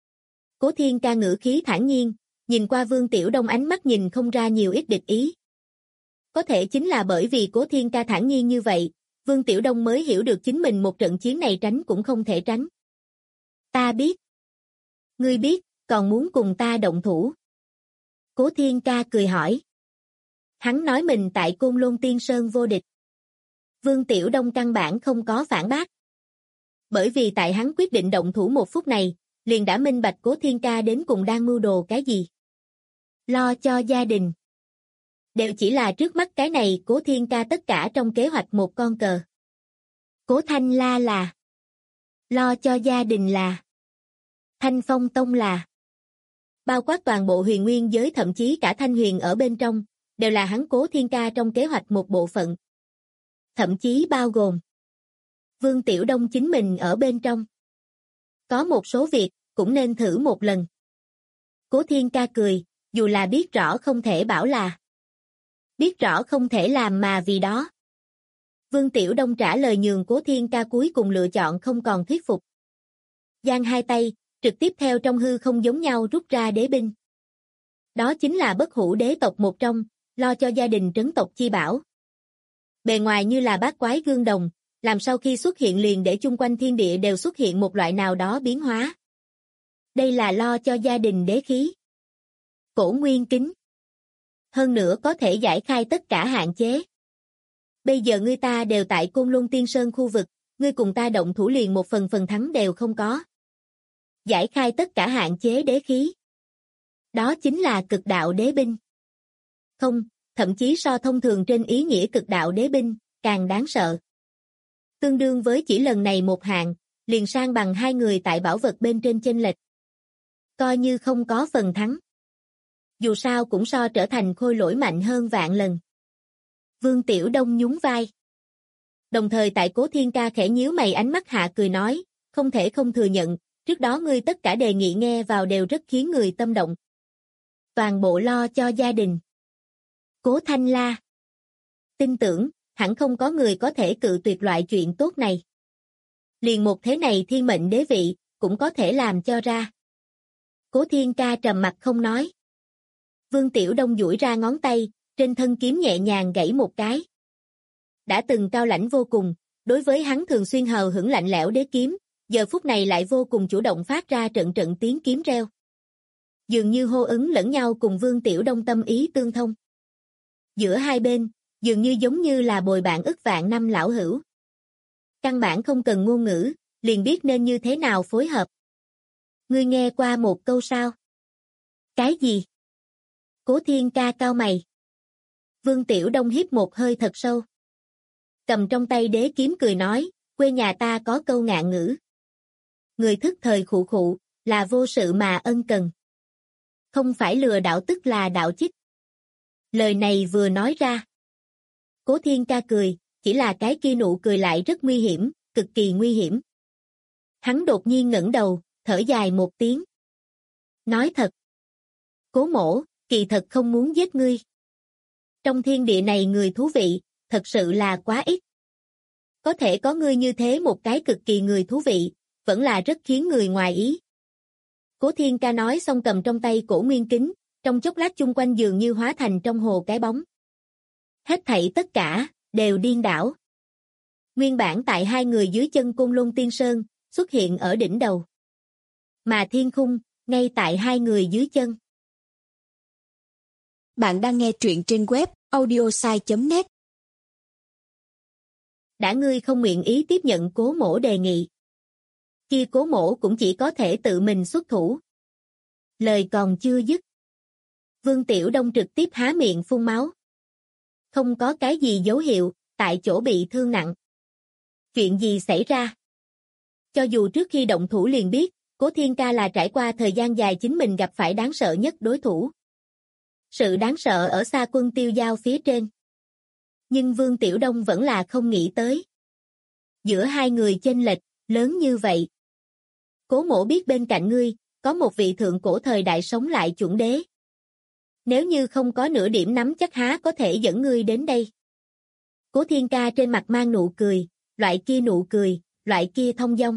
Cố Thiên Ca ngữ khí thản nhiên, nhìn qua Vương Tiểu Đông ánh mắt nhìn không ra nhiều ít địch ý. Có thể chính là bởi vì Cố Thiên Ca thản nhiên như vậy, Vương Tiểu Đông mới hiểu được chính mình một trận chiến này tránh cũng không thể tránh. Ta biết. Ngươi biết, còn muốn cùng ta động thủ. Cố Thiên Ca cười hỏi. Hắn nói mình tại Côn Lôn Tiên Sơn vô địch. Vương Tiểu Đông căn bản không có phản bác. Bởi vì tại hắn quyết định động thủ một phút này, liền đã minh bạch Cố Thiên Ca đến cùng đang mưu đồ cái gì. Lo cho gia đình. Đều chỉ là trước mắt cái này Cố Thiên Ca tất cả trong kế hoạch một con cờ. Cố Thanh La là. Lo cho gia đình là. Thanh Phong Tông là. Bao quát toàn bộ huyền nguyên giới thậm chí cả Thanh Huyền ở bên trong, đều là hắn Cố Thiên Ca trong kế hoạch một bộ phận. Thậm chí bao gồm Vương Tiểu Đông chính mình ở bên trong. Có một số việc, cũng nên thử một lần. Cố Thiên Ca cười, dù là biết rõ không thể bảo là. Biết rõ không thể làm mà vì đó. Vương Tiểu Đông trả lời nhường Cố Thiên Ca cuối cùng lựa chọn không còn thuyết phục. Giang hai tay, trực tiếp theo trong hư không giống nhau rút ra đế binh. Đó chính là bất hủ đế tộc một trong, lo cho gia đình trấn tộc chi bảo. Bề ngoài như là bát quái gương đồng, làm sau khi xuất hiện liền để chung quanh thiên địa đều xuất hiện một loại nào đó biến hóa. Đây là lo cho gia đình đế khí. Cổ nguyên kính. Hơn nữa có thể giải khai tất cả hạn chế. Bây giờ ngươi ta đều tại Côn Lôn Tiên Sơn khu vực, ngươi cùng ta động thủ liền một phần thắng đều không có. Giải khai tất cả hạn chế đế khí. Đó chính là cực đạo đế binh. Không, thậm chí so thông thường trên ý nghĩa cực đạo đế binh, càng đáng sợ. Tương đương với chỉ lần này một hạng, liền sang bằng hai người tại bảo vật bên trên chênh lệch. Coi như không có phần thắng. Dù sao cũng so trở thành khôi lỗi mạnh hơn vạn lần. Vương Tiểu Đông nhún vai. Đồng thời tại Cố Thiên Ca khẽ nhíu mày ánh mắt hạ cười nói, không thể không thừa nhận, trước đó ngươi tất cả đề nghị nghe vào đều rất khiến người tâm động. Toàn bộ lo cho gia đình. Cố Thanh La. Tin tưởng, hẳn không có người có thể cự tuyệt loại chuyện tốt này. Liền một thế này thiên mệnh đế vị, cũng có thể làm cho ra. Cố Thiên Ca trầm mặt không nói. Vương Tiểu Đông duỗi ra ngón tay, trên thân kiếm nhẹ nhàng gãy một cái. Đã từng cao lãnh vô cùng, Đối với hắn thường xuyên hờ hững lạnh lẽo đế kiếm, giờ phút này lại vô cùng chủ động phát ra trận trận tiếng kiếm reo. Dường như hô ứng lẫn nhau cùng Vương Tiểu Đông tâm ý tương thông. Giữa hai bên, dường như giống như là bồi bạn ức vạn năm lão hữu. Căn bản không cần ngôn ngữ, liền biết nên như thế nào phối hợp. Ngươi nghe qua một câu sao? Cái gì? Cố Thiên Ca cau mày. Vương Tiểu Đông hít một hơi thật sâu. Cầm trong tay đế kiếm cười nói, quê nhà ta có câu ngạn ngữ. Người thức thời khụ khụ, là vô sự mà ân cần. Không phải lừa đảo tức là đạo chích. Lời này vừa nói ra. Cố Thiên Ca cười, chỉ là cái kia nụ cười lại rất nguy hiểm, cực kỳ nguy hiểm. Hắn đột nhiên ngẩng đầu, thở dài một tiếng. Nói thật. Cố mỗ, kỳ thật không muốn giết ngươi. Trong thiên địa này người thú vị, thật sự là quá ít. Có thể có ngươi như thế một cái cực kỳ người thú vị, vẫn là rất khiến người ngoài ý. Cố Thiên Ca nói xong cầm trong tay cổ nguyên kính, trong chốc lát chung quanh dường như hóa thành trong hồ cái bóng. Hết thảy tất cả, đều điên đảo. Nguyên bản tại hai người dưới chân Côn Lôn Tiên Sơn, xuất hiện ở đỉnh đầu. Mà thiên khung, ngay tại hai người dưới chân.
Bạn đang nghe truyện trên web audiosai.net.
Đã ngươi không nguyện ý tiếp nhận Cố mỗ đề nghị. Kia Cố mỗ cũng chỉ có thể tự mình xuất thủ. Lời còn chưa dứt. Vương Tiểu Đông trực tiếp há miệng phun máu. Không có cái gì dấu hiệu, tại chỗ bị thương nặng. Chuyện gì xảy ra? Cho dù trước khi động thủ liền biết, Cố Thiên Ca là trải qua thời gian dài chính mình gặp phải đáng sợ nhất đối thủ. Sự đáng sợ ở xa Quân Tiêu Giao phía trên. Nhưng Vương Tiểu Đông vẫn là không nghĩ tới. Giữa hai người chênh lệch, lớn như vậy. Cố mỗ biết bên cạnh ngươi, có một vị thượng cổ thời đại sống lại chuẩn đế. Nếu như không có nửa điểm nắm chắc há có thể dẫn ngươi đến đây. Cố Thiên Ca trên mặt mang nụ cười, loại kia nụ cười, loại kia thông dong.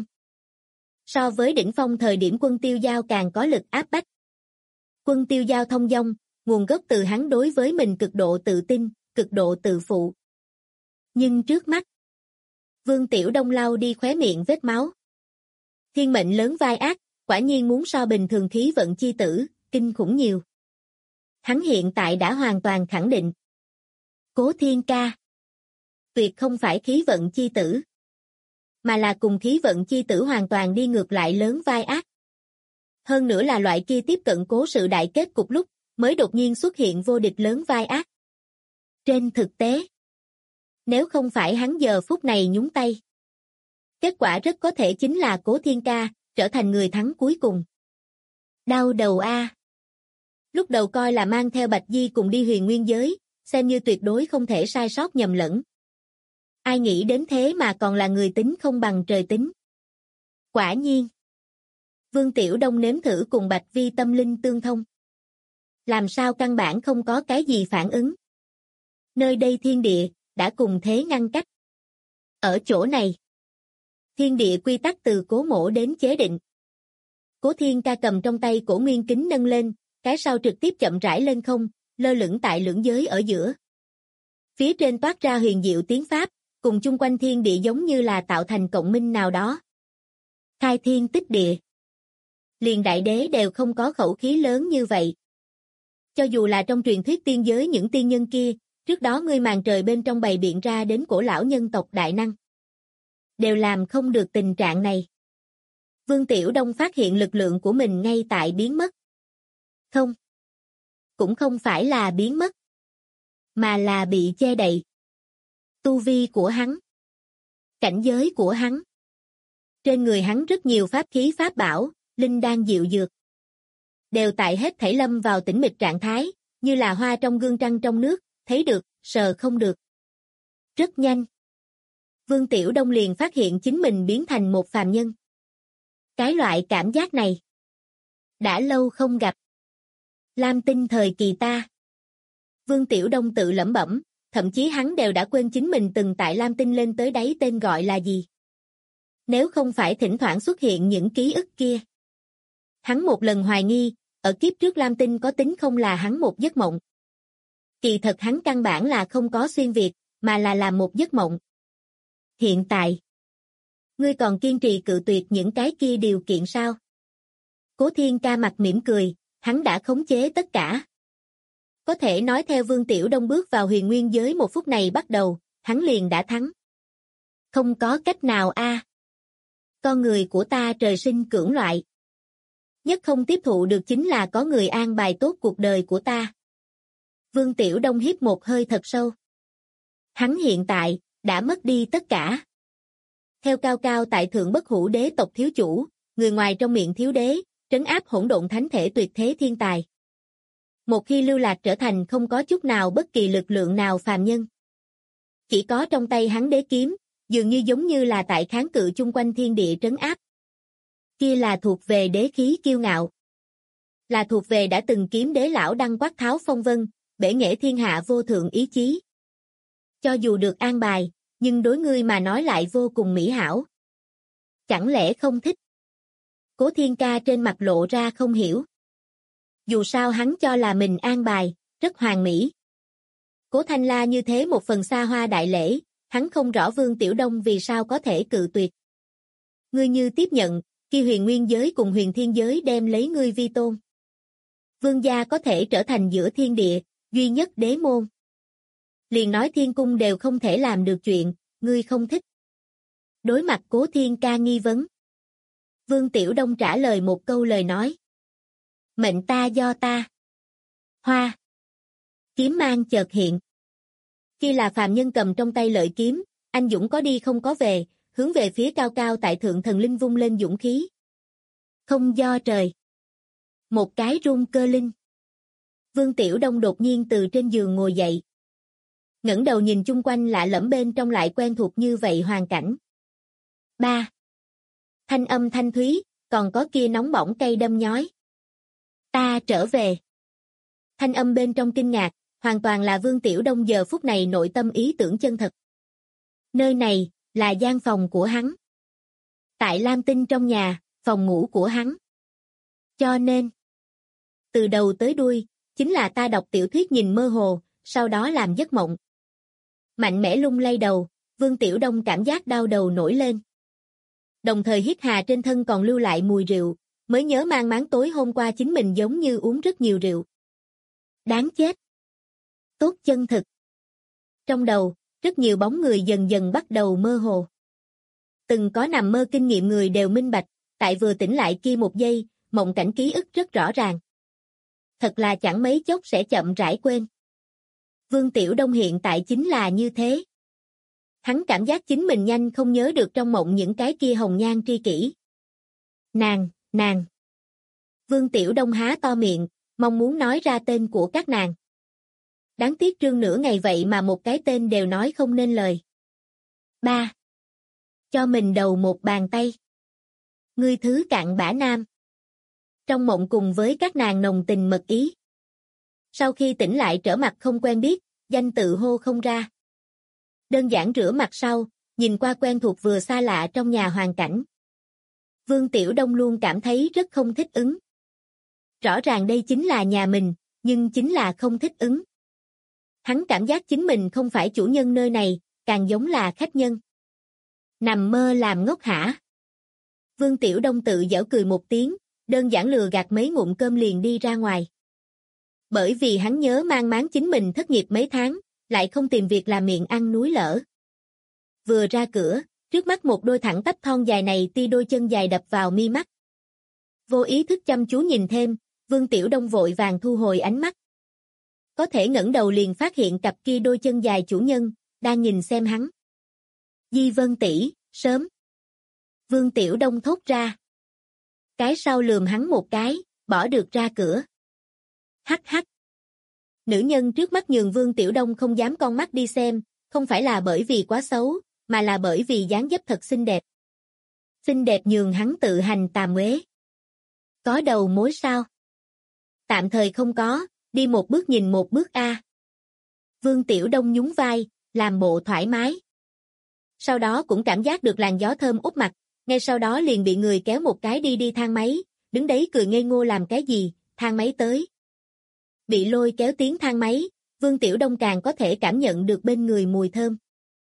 So với đỉnh phong thời điểm Quân Tiêu Giao càng có lực áp bách. Quân Tiêu Giao thông dong, nguồn gốc từ hắn đối với mình cực độ tự tin, cực độ tự phụ. Nhưng trước mắt, Vương Tiểu Đông lau đi khóe miệng vết máu. Thiên mệnh lớn vai ác, quả nhiên muốn so bình thường khí vận chi tử, kinh khủng nhiều. Hắn hiện tại đã hoàn toàn khẳng định. Cố Thiên Ca tuyệt không phải khí vận chi tử, mà là cùng khí vận chi tử hoàn toàn đi ngược lại lớn vai ác. Hơn nữa là loại kia tiếp cận cố sự đại kết cục lúc, mới đột nhiên xuất hiện vô địch lớn vai ác. Trên thực tế, nếu không phải hắn giờ phút này nhúng tay, kết quả rất có thể chính là Cố Thiên Ca trở thành người thắng cuối cùng. Đau đầu a. Lúc đầu coi là mang theo Bạch Di cùng đi huyền nguyên giới, xem như tuyệt đối không thể sai sót nhầm lẫn. Ai nghĩ đến thế mà còn là người tính không bằng trời tính. Quả nhiên. Vương Tiểu Đông nếm thử cùng Bạch Vi tâm linh tương thông. Làm sao căn bản không có cái gì phản ứng. Nơi đây thiên địa, đã cùng thế ngăn cách. Ở chỗ này, thiên địa quy tắc từ Cố mỗ đến chế định. Cố Thiên Ca cầm trong tay cổ nguyên kính nâng lên, cái sau trực tiếp chậm rãi lên không, lơ lửng tại lưỡng giới ở giữa. Phía trên toát ra huyền diệu tiếng Pháp, cùng chung quanh thiên địa giống như là tạo thành cộng minh nào đó. Khai thiên tích địa. Liền đại đế đều không có khẩu khí lớn như vậy. Cho dù là trong truyền thuyết tiên giới những tiên nhân kia, trước đó ngươi màn trời bên trong bày biện ra đến cổ lão nhân tộc đại năng. Đều làm không được tình trạng này. Vương Tiểu Đông phát hiện lực lượng của mình ngay tại biến mất. Không. Cũng không phải là biến mất. Mà là bị che đậy. Tu vi của hắn. Cảnh giới của hắn. Trên người hắn rất nhiều pháp khí pháp bảo, linh đan diệu dược. Đều tại hết thảy lâm vào tĩnh mịch trạng thái, như là hoa trong gương trăng trong nước, thấy được, sờ không được. Rất nhanh. Vương Tiểu Đông liền phát hiện chính mình biến thành một phàm nhân. Cái loại cảm giác này. Đã lâu không gặp. Lam Tinh thời kỳ ta. Vương Tiểu Đông tự lẩm bẩm, thậm chí hắn đều đã quên chính mình từng tại Lam Tinh lên tới đáy tên gọi là gì. Nếu không phải thỉnh thoảng xuất hiện những ký ức kia. Hắn một lần hoài nghi, ở kiếp trước Lam Tinh có tính không là hắn một giấc mộng. Kỳ thật hắn căn bản là không có xuyên việt, mà là làm một giấc mộng. Hiện tại, ngươi còn kiên trì cự tuyệt những cái kia điều kiện sao? Cố Thiên Ca mặt mỉm cười, hắn đã khống chế tất cả. Có thể nói theo Vương Tiểu Đông bước vào huyền nguyên giới một phút này bắt đầu, hắn liền đã thắng. Không có cách nào a. Con người của ta trời sinh cưỡng loại. Nhất không tiếp thụ được chính là có người an bài tốt cuộc đời của ta. Vương Tiểu Đông hít một hơi thật sâu. Hắn hiện tại, đã mất đi tất cả. Theo cao cao tại thượng bất hủ đế tộc thiếu chủ, người ngoài trong miệng thiếu đế, trấn áp hỗn độn thánh thể tuyệt thế thiên tài. Một khi lưu lạc trở thành không có chút nào bất kỳ lực lượng nào phàm nhân. Chỉ có trong tay hắn đế kiếm, dường như giống như là tại kháng cự chung quanh thiên địa trấn áp. Kia là thuộc về đế khí kiêu ngạo. Là thuộc về đã từng kiếm đế lão đăng quát tháo phong vân, bể nghệ thiên hạ vô thượng ý chí. Cho dù được an bài, nhưng đối ngươi mà nói lại vô cùng mỹ hảo. Chẳng lẽ không thích? Cố Thiên Ca trên mặt lộ ra không hiểu. Dù sao hắn cho là mình an bài, rất hoàn mỹ. Cố Thanh La như thế một phần xa hoa đại lễ, hắn không rõ Vương Tiểu Đông vì sao có thể cự tuyệt. Ngươi như tiếp nhận, khi huyền nguyên giới cùng huyền thiên giới đem lấy ngươi vi tôn. Vương gia có thể trở thành giữa thiên địa, duy nhất đế môn. Liền nói thiên cung đều không thể làm được chuyện, ngươi không thích. Đối mặt Cố Thiên Ca nghi vấn. Vương Tiểu Đông trả lời một câu lời nói. Mệnh ta do ta. Hoa. Kiếm mang chợt hiện. Khi là phàm nhân cầm trong tay lợi kiếm, anh dũng có đi không có về, hướng về phía cao cao tại thượng thần linh vung lên dũng khí. Không do trời. Một cái rung cơ linh. Vương Tiểu Đông đột nhiên từ trên giường ngồi dậy. Ngẩng đầu nhìn chung quanh lạ lẫm bên trong lại quen thuộc như vậy hoàn cảnh. 3. Thanh âm thanh thúy, còn có kia nóng bỏng cay đâm nhói. Ta trở về. Thanh âm bên trong kinh ngạc, hoàn toàn là Vương Tiểu Đông giờ phút này nội tâm ý tưởng chân thật. Nơi này, là gian phòng của hắn. Tại Lam Tinh trong nhà, phòng ngủ của hắn. Cho nên, từ đầu tới đuôi, chính là ta đọc tiểu thuyết nhìn mơ hồ, sau đó làm giấc mộng. Mạnh mẽ lung lay đầu, Vương Tiểu Đông cảm giác đau đầu nổi lên. Đồng thời hít hà trên thân còn lưu lại mùi rượu, mới nhớ mang máng tối hôm qua chính mình giống như uống rất nhiều rượu. Đáng chết. Tốt chân thực. Trong đầu, rất nhiều bóng người dần dần bắt đầu mơ hồ. Từng có nằm mơ kinh nghiệm người đều minh bạch, tại vừa tỉnh lại kia một giây, mộng cảnh ký ức rất rõ ràng. Thật là chẳng mấy chốc sẽ chậm rãi quên. Vương Tiểu Đông hiện tại chính là như thế. Hắn cảm giác chính mình nhanh không nhớ được trong mộng những cái kia hồng nhan tri kỷ. Nàng. Vương Tiểu Đông há to miệng, mong muốn nói ra tên của các nàng. Đáng tiếc trương nửa ngày vậy mà một cái tên đều nói không nên lời. 3. Cho mình đầu một bàn tay. Ngươi thứ cặn bã nam. Trong mộng cùng với các nàng nồng tình mật ý. Sau khi tỉnh lại trở mặt không quen biết, danh tự hô không ra. Đơn giản rửa mặt sau, nhìn qua quen thuộc vừa xa lạ trong nhà hoàn cảnh. Vương Tiểu Đông luôn cảm thấy rất không thích ứng. Rõ ràng đây chính là nhà mình, nhưng chính là không thích ứng. Hắn cảm giác chính mình không phải chủ nhân nơi này, càng giống là khách nhân. Nằm mơ làm ngốc hả? Vương Tiểu Đông tự giễu cười một tiếng, đơn giản lừa gạt mấy ngụm cơm liền đi ra ngoài. Bởi vì hắn nhớ mang máng chính mình thất nghiệp mấy tháng, lại không tìm việc làm miệng ăn núi lở. Vừa ra cửa, trước mắt một đôi thẳng tắp thon dài này ti đôi chân dài đập vào mi mắt. Vô ý thức chăm chú nhìn thêm, Vương Tiểu Đông vội vàng thu hồi ánh mắt. Có thể ngẩng đầu liền phát hiện cặp kia đôi chân dài chủ nhân, đang nhìn xem hắn. Di Vân tỷ, sớm. Vương Tiểu Đông thốt ra. Cái sau lườm hắn một cái, bỏ được ra cửa. Hắc hắc. Nữ nhân trước mắt nhường Vương Tiểu Đông không dám con mắt đi xem, không phải là bởi vì quá xấu, mà là bởi vì dáng dấp thật xinh đẹp. Xinh đẹp nhường hắn tự hành tàm uế. Có đầu mối sao? Tạm thời không có, đi một bước nhìn một bước a. Vương Tiểu Đông nhún vai, làm bộ thoải mái. Sau đó cũng cảm giác được làn gió thơm úp mặt, ngay sau đó liền bị người kéo một cái đi thang máy, đứng đấy cười ngây ngô làm cái gì, thang máy tới. Bị lôi kéo tiến thang máy, Vương Tiểu Đông càng có thể cảm nhận được bên người mùi thơm.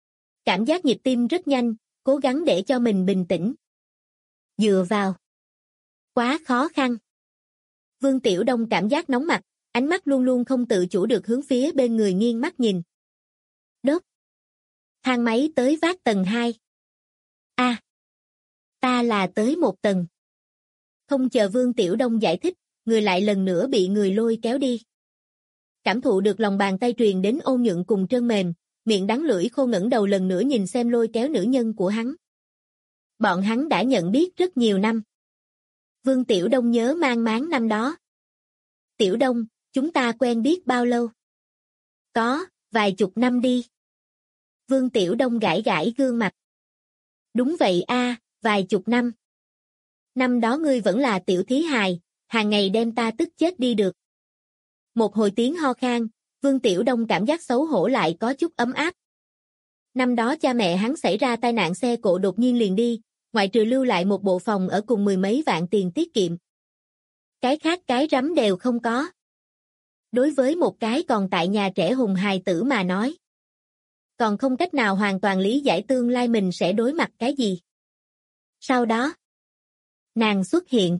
Cảm giác nhịp tim rất nhanh, cố gắng để cho mình bình tĩnh. Dựa vào. Quá khó khăn. Vương Tiểu Đông cảm giác nóng mặt, ánh mắt luôn luôn không tự chủ được hướng phía bên người nghiêng mắt nhìn. Đốt. Thang máy tới vác tầng 2. Ta là tới 1 tầng. Không chờ Vương Tiểu Đông giải thích, người lại lần nữa bị người lôi kéo đi. Cảm thụ được lòng bàn tay truyền đến ôn nhuận cùng trơn mềm, miệng đắng lưỡi khô ngẩng đầu lần nữa nhìn xem lôi kéo nữ nhân của hắn. Bọn hắn đã nhận biết rất nhiều năm. Vương Tiểu Đông nhớ mang máng năm đó. Tiểu Đông, chúng ta quen biết bao lâu? Có, vài chục năm đi. Vương Tiểu Đông gãi gãi gương mặt. Đúng vậy vài chục năm. Năm đó ngươi vẫn là tiểu thí hài, hàng ngày đem ta tức chết đi được. Một hồi tiếng ho khan, Vương Tiểu Đông cảm giác xấu hổ lại có chút ấm áp. Năm đó cha mẹ hắn xảy ra tai nạn xe cộ đột nhiên liền đi, ngoại trừ lưu lại một bộ phòng ở cùng 10 mấy vạn tiền tiết kiệm. Cái khác cái rắm đều không có. Đối với một cái còn tại nhà trẻ hùng hài tử mà nói, còn không cách nào hoàn toàn lý giải tương lai mình sẽ đối mặt cái gì. Sau đó, nàng xuất hiện.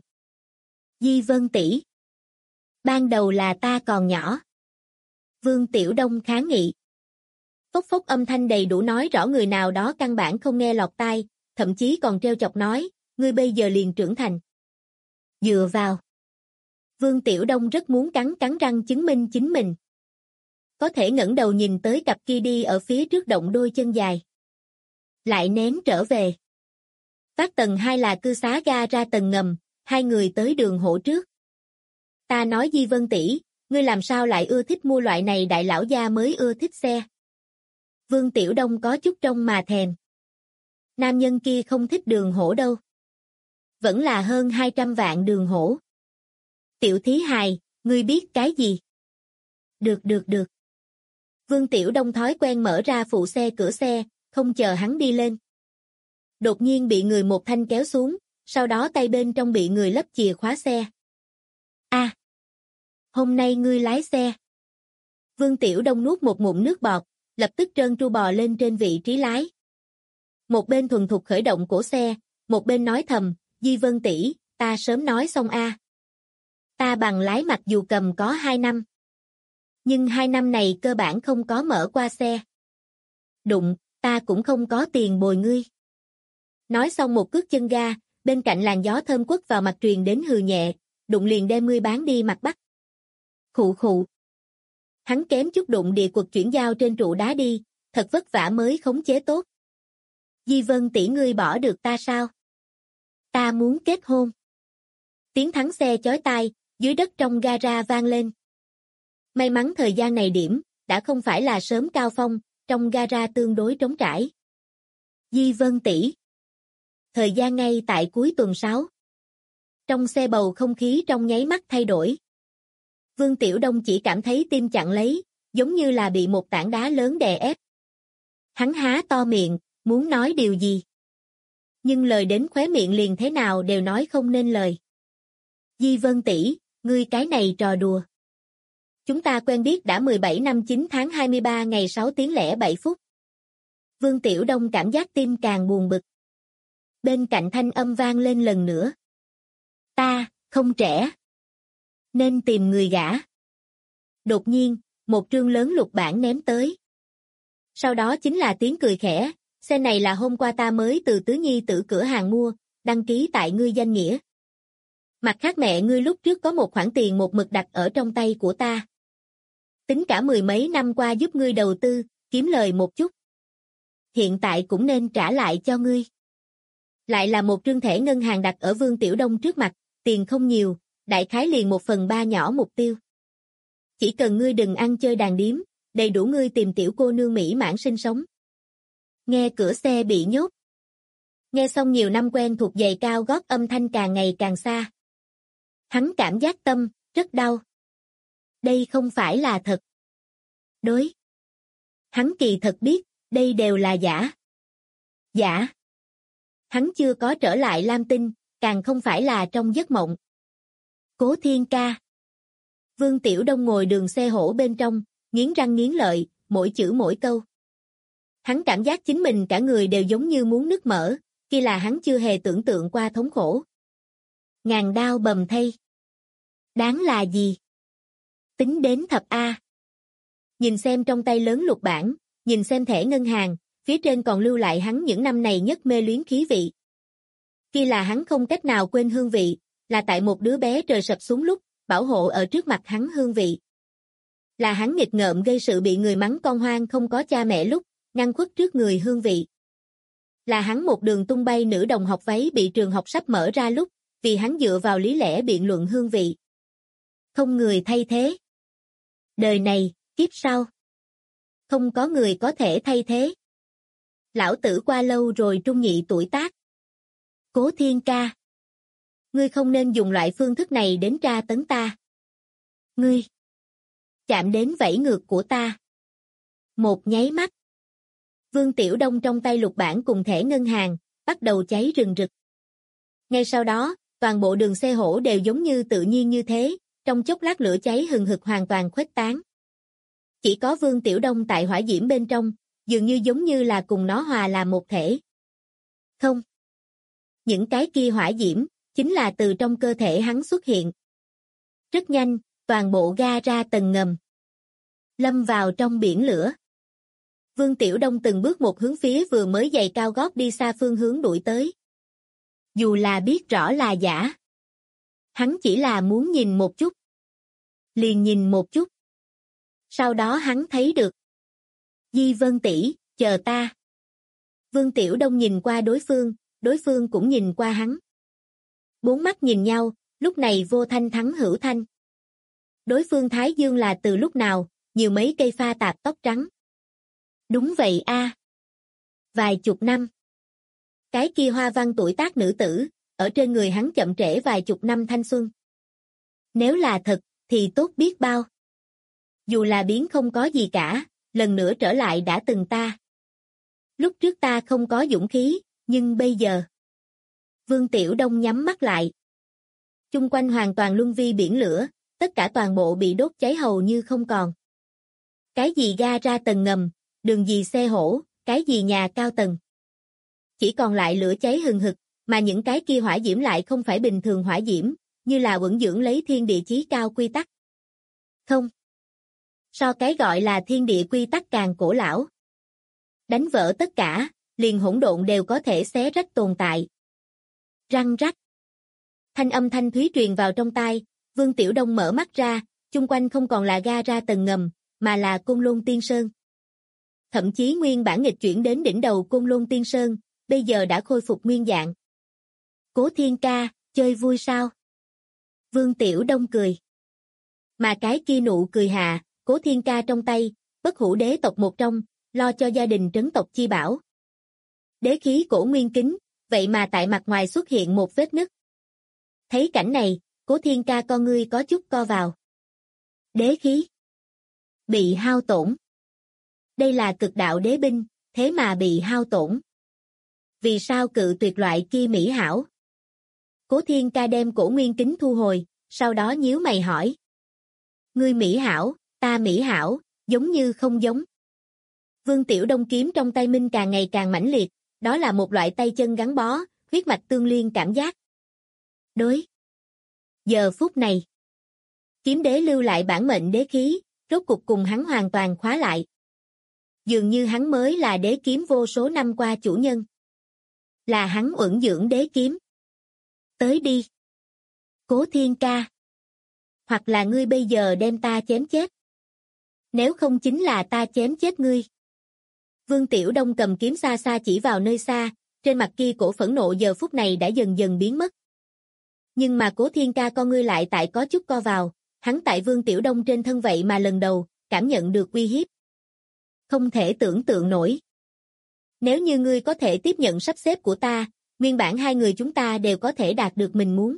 Di Vân tỷ. Ban đầu là ta còn nhỏ. Vương Tiểu Đông kháng nghị. Phốc phốc âm thanh đầy đủ nói rõ người nào đó căn bản không nghe lọt tai, thậm chí còn trêu chọc nói, ngươi bây giờ liền trưởng thành. Dựa vào. Vương Tiểu Đông rất muốn cắn răng chứng minh chính mình. Có thể ngẩng đầu nhìn tới cặp kia đi ở phía trước động đôi chân dài. Lại ném trở về. Phát tầng 2 là cư xá ga ra tầng ngầm, hai người tới đường hổ trước. Ta nói Di Vân tỷ, ngươi làm sao lại ưa thích mua loại này đại lão gia mới ưa thích xe. Vương Tiểu Đông có chút trông mà thèm. Nam nhân kia không thích đường hổ đâu. Vẫn là hơn 200 vạn đường hổ. Tiểu thí hài, ngươi biết cái gì? Được. Vương Tiểu Đông thói quen mở ra phụ xe cửa xe, không chờ hắn đi lên. Đột nhiên bị người một thanh kéo xuống, sau đó tay bên trong bị người lắp chìa khóa xe. Hôm nay ngươi lái xe. Vương Tiểu Đông nuốt một ngụm nước bọt, lập tức trơn tru bò lên trên vị trí lái. Một bên thuần thục khởi động cổ xe, một bên nói thầm, Di Vân tỷ, ta sớm nói xong Ta bằng lái mặc dù cầm có 2 năm. Nhưng 2 năm này cơ bản không có mở qua xe. Đụng, ta cũng không có tiền bồi ngươi. Nói xong một cước chân ga, bên cạnh làn gió thơm quất vào mặt truyền đến hừ nhẹ, đụng liền đem ngươi bán đi mặt Bắc. Khụ. Hắn kém chút đụng địa quật chuyển giao trên trụ đá đi, thật vất vả mới khống chế tốt. Di Vân tỷ ngươi bỏ được ta sao? Ta muốn kết hôn. Tiếng thắng xe chói tai, dưới đất trong gara vang lên. May mắn thời gian này điểm, đã không phải là sớm cao phong, trong gara tương đối trống trải. Di Vân tỷ. Thời gian ngay tại cuối tuần 6. Trong xe bầu không khí trong nháy mắt thay đổi. Vương Tiểu Đông chỉ cảm thấy tim chặn lấy, giống như là bị một tảng đá lớn đè ép. Hắn há to miệng, muốn nói điều gì. Nhưng lời đến khóe miệng liền thế nào đều nói không nên lời. Di Vân tỷ, ngươi cái này trò đùa. Chúng ta quen biết đã 17 năm 9 tháng 23 ngày 6 tiếng lẻ 7 phút. Vương Tiểu Đông cảm giác tim càng buồn bực. Bên cạnh thanh âm vang lên lần nữa. Ta, không trẻ. Nên tìm người gả. Đột nhiên, một trương lớn lục bản ném tới. Sau đó chính là tiếng cười khẽ, xe này là hôm qua ta mới từ Tứ Nhi tử cửa hàng mua, đăng ký tại ngươi danh nghĩa. Mặt khác mẹ ngươi lúc trước có một khoản tiền một mực đặt ở trong tay của ta. Tính cả 10 mấy năm qua giúp ngươi đầu tư, kiếm lời một chút. Hiện tại cũng nên trả lại cho ngươi. Lại là một trương thẻ ngân hàng đặt ở Vương Tiểu Đông trước mặt, tiền không nhiều, đại khái liền 1/3 nhỏ mục tiêu. Chỉ cần ngươi đừng ăn chơi đàn điếm, đầy đủ ngươi tìm tiểu cô nương mỹ mãn sinh sống. Nghe cửa xe bị nhốt. Nghe xong nhiều năm quen thuộc giày cao gót âm thanh càng ngày càng xa. Hắn cảm giác tâm, rất đau. Đây không phải là thật. Đối. Hắn kỳ thật biết, đây đều là giả. Giả. Hắn chưa có trở lại Lam Tinh, càng không phải là trong giấc mộng. Cố Thiên ca. Vương Tiểu Đông ngồi đường xe hổ bên trong, nghiến răng nghiến lợi, mỗi chữ mỗi câu. Hắn cảm giác chính mình cả người đều giống như muốn nứt mở, kia là hắn chưa hề tưởng tượng qua thống khổ. Ngàn đao bầm thây. Đáng là gì? Tính đến thập A. Nhìn xem trong tay lớn lục bản, nhìn xem thẻ ngân hàng, phía trên còn lưu lại hắn những năm này nhất mê luyến khí vị. Kia là hắn không cách nào quên hương vị, là tại một đứa bé trời sập xuống lúc, bảo hộ ở trước mặt hắn hương vị. Là hắn nghịch ngợm gây sự bị người mắng con hoang không có cha mẹ lúc, ngăn khuất trước người hương vị. Là hắn một đường tung bay nữ đồng học váy bị trường học sắp mở ra lúc, vì hắn dựa vào lý lẽ biện luận hương vị. Không người thay thế. Đời này, kiếp sau. Không có người có thể thay thế. Lão tử qua lâu rồi trung nhị tuổi tác. Cố Thiên ca. Ngươi không nên dùng loại phương thức này đến tra tấn ta. Ngươi. Chạm đến vảy ngược của ta. Một nháy mắt. Vương Tiểu Đông trong tay lục bản cùng thẻ ngân hàng, bắt đầu cháy rừng rực. Ngay sau đó, toàn bộ đường xe hổ đều giống như tự nhiên như thế, trong chốc lát lửa cháy hừng hực hoàn toàn khuếch tán. Chỉ có Vương Tiểu Đông tại hỏa diễm bên trong, dường như giống như là cùng nó hòa làm một thể. Không. Những cái kia hỏa diễm, chính là từ trong cơ thể hắn xuất hiện. Rất nhanh, toàn bộ ga ra tầng ngầm. Lâm vào trong biển lửa. Vương Tiểu Đông từng bước một hướng phía vừa mới giày cao gót đi xa phương hướng đuổi tới. Dù là biết rõ là giả. Hắn chỉ là muốn nhìn một chút. Liền nhìn một chút. Sau đó hắn thấy được. Di Vân tỷ, chờ ta. Vương Tiểu Đông nhìn qua đối phương cũng nhìn qua hắn. Bốn mắt nhìn nhau, lúc này vô thanh thắng hữu thanh. Đối phương Thái Dương là từ lúc nào, nhiều mấy cây pha tạp tóc trắng. Đúng vậy a. Vài chục năm. Cái kia hoa văn tuổi tác nữ tử, ở trên người hắn chậm trễ vài chục năm thanh xuân. Nếu là thật, thì tốt biết bao. Dù là biến không có gì cả, lần nữa trở lại đã từng ta. Lúc trước ta không có dũng khí, nhưng bây giờ. Vương Tiểu Đông nhắm mắt lại. Chung quanh hoàn toàn luân vi biển lửa, tất cả toàn bộ bị đốt cháy hầu như không còn. Cái gì ga ra tầng ngầm, đường gì xe hổ, cái gì nhà cao tầng. Chỉ còn lại lửa cháy hừng hực, mà những cái kia hỏa diễm lại không phải bình thường hỏa diễm, như là uẩn dưỡng lấy thiên địa chí cao quy tắc. Không. So cái gọi là thiên địa quy tắc càng cổ lão. Đánh vỡ tất cả, liền hỗn độn đều có thể xé rách tồn tại. Răng rắc. Thanh thanh thúy truyền vào trong tai, Vương Tiểu Đông mở mắt ra, chung quanh không còn là ga ra tầng ngầm, mà là Côn Lôn Tiên Sơn. Thậm chí nguyên bản nghịch chuyển đến đỉnh đầu Côn Lôn Tiên Sơn, bây giờ đã khôi phục nguyên dạng. Cố Thiên ca, chơi vui sao? Vương Tiểu Đông cười. Mà cái kia nụ cười hạ, Cố Thiên ca trong tay, bất hủ đế tộc một trong, lo cho gia đình trấn tộc chi bảo. Đế khí cổ nguyên kính, vậy mà tại mặt ngoài xuất hiện một vết nứt. Thấy cảnh này, Cố Thiên ca con ngươi có chút co vào. Đế khí bị hao tổn. Đây là cực đạo đế binh, thế mà bị hao tổn. Vì sao cự tuyệt loại kia mỹ hảo? Cố Thiên ca đem cổ nguyên kính thu hồi, sau đó nhíu mày hỏi. Ngươi mỹ hảo, ta mỹ hảo, giống như không giống. Vương Tiểu Đông kiếm trong tay minh càng ngày càng mãnh liệt, đó là một loại tay chân gắn bó, huyết mạch tương liên cảm giác. Đối. Giờ phút này, kiếm đế lưu lại bản mệnh đế khí, rốt cục cùng hắn hoàn toàn khóa lại. Dường như hắn mới là đế kiếm vô số năm qua chủ nhân. Là hắn uẩn dưỡng đế kiếm. Tới đi. Cố Thiên ca. Hoặc là ngươi bây giờ đem ta chém chết. Nếu không chính là ta chém chết ngươi. Vương Tiểu Đông cầm kiếm xa xa chỉ vào nơi xa, trên mặt kia cổ phẫn nộ giờ phút này đã dần dần biến mất. Nhưng mà Cố Thiên ca con ngươi lại tại có chút co vào, hắn tại Vương Tiểu Đông trên thân vậy mà lần đầu, cảm nhận được uy hiếp. Không thể tưởng tượng nổi. Nếu như ngươi có thể tiếp nhận sắp xếp của ta, nguyên bản hai người chúng ta đều có thể đạt được mình muốn.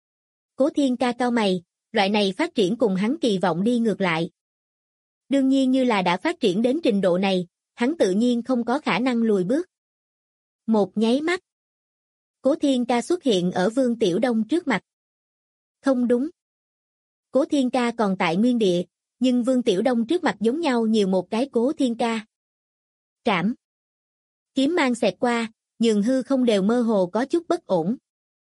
Cố Thiên ca cau mày, loại này phát triển cùng hắn kỳ vọng đi ngược lại. Đương nhiên như là đã phát triển đến trình độ này, hắn tự nhiên không có khả năng lùi bước. Một nháy mắt. Cố Thiên ca xuất hiện ở Vương Tiểu Đông trước mặt. Không đúng. Cố Thiên ca còn tại nguyên địa, nhưng Vương Tiểu Đông trước mặt giống nhau nhiều một cái Cố Thiên ca. Trảm. kiếm mang xẹt qua, nhường hư không đều mơ hồ có chút bất ổn.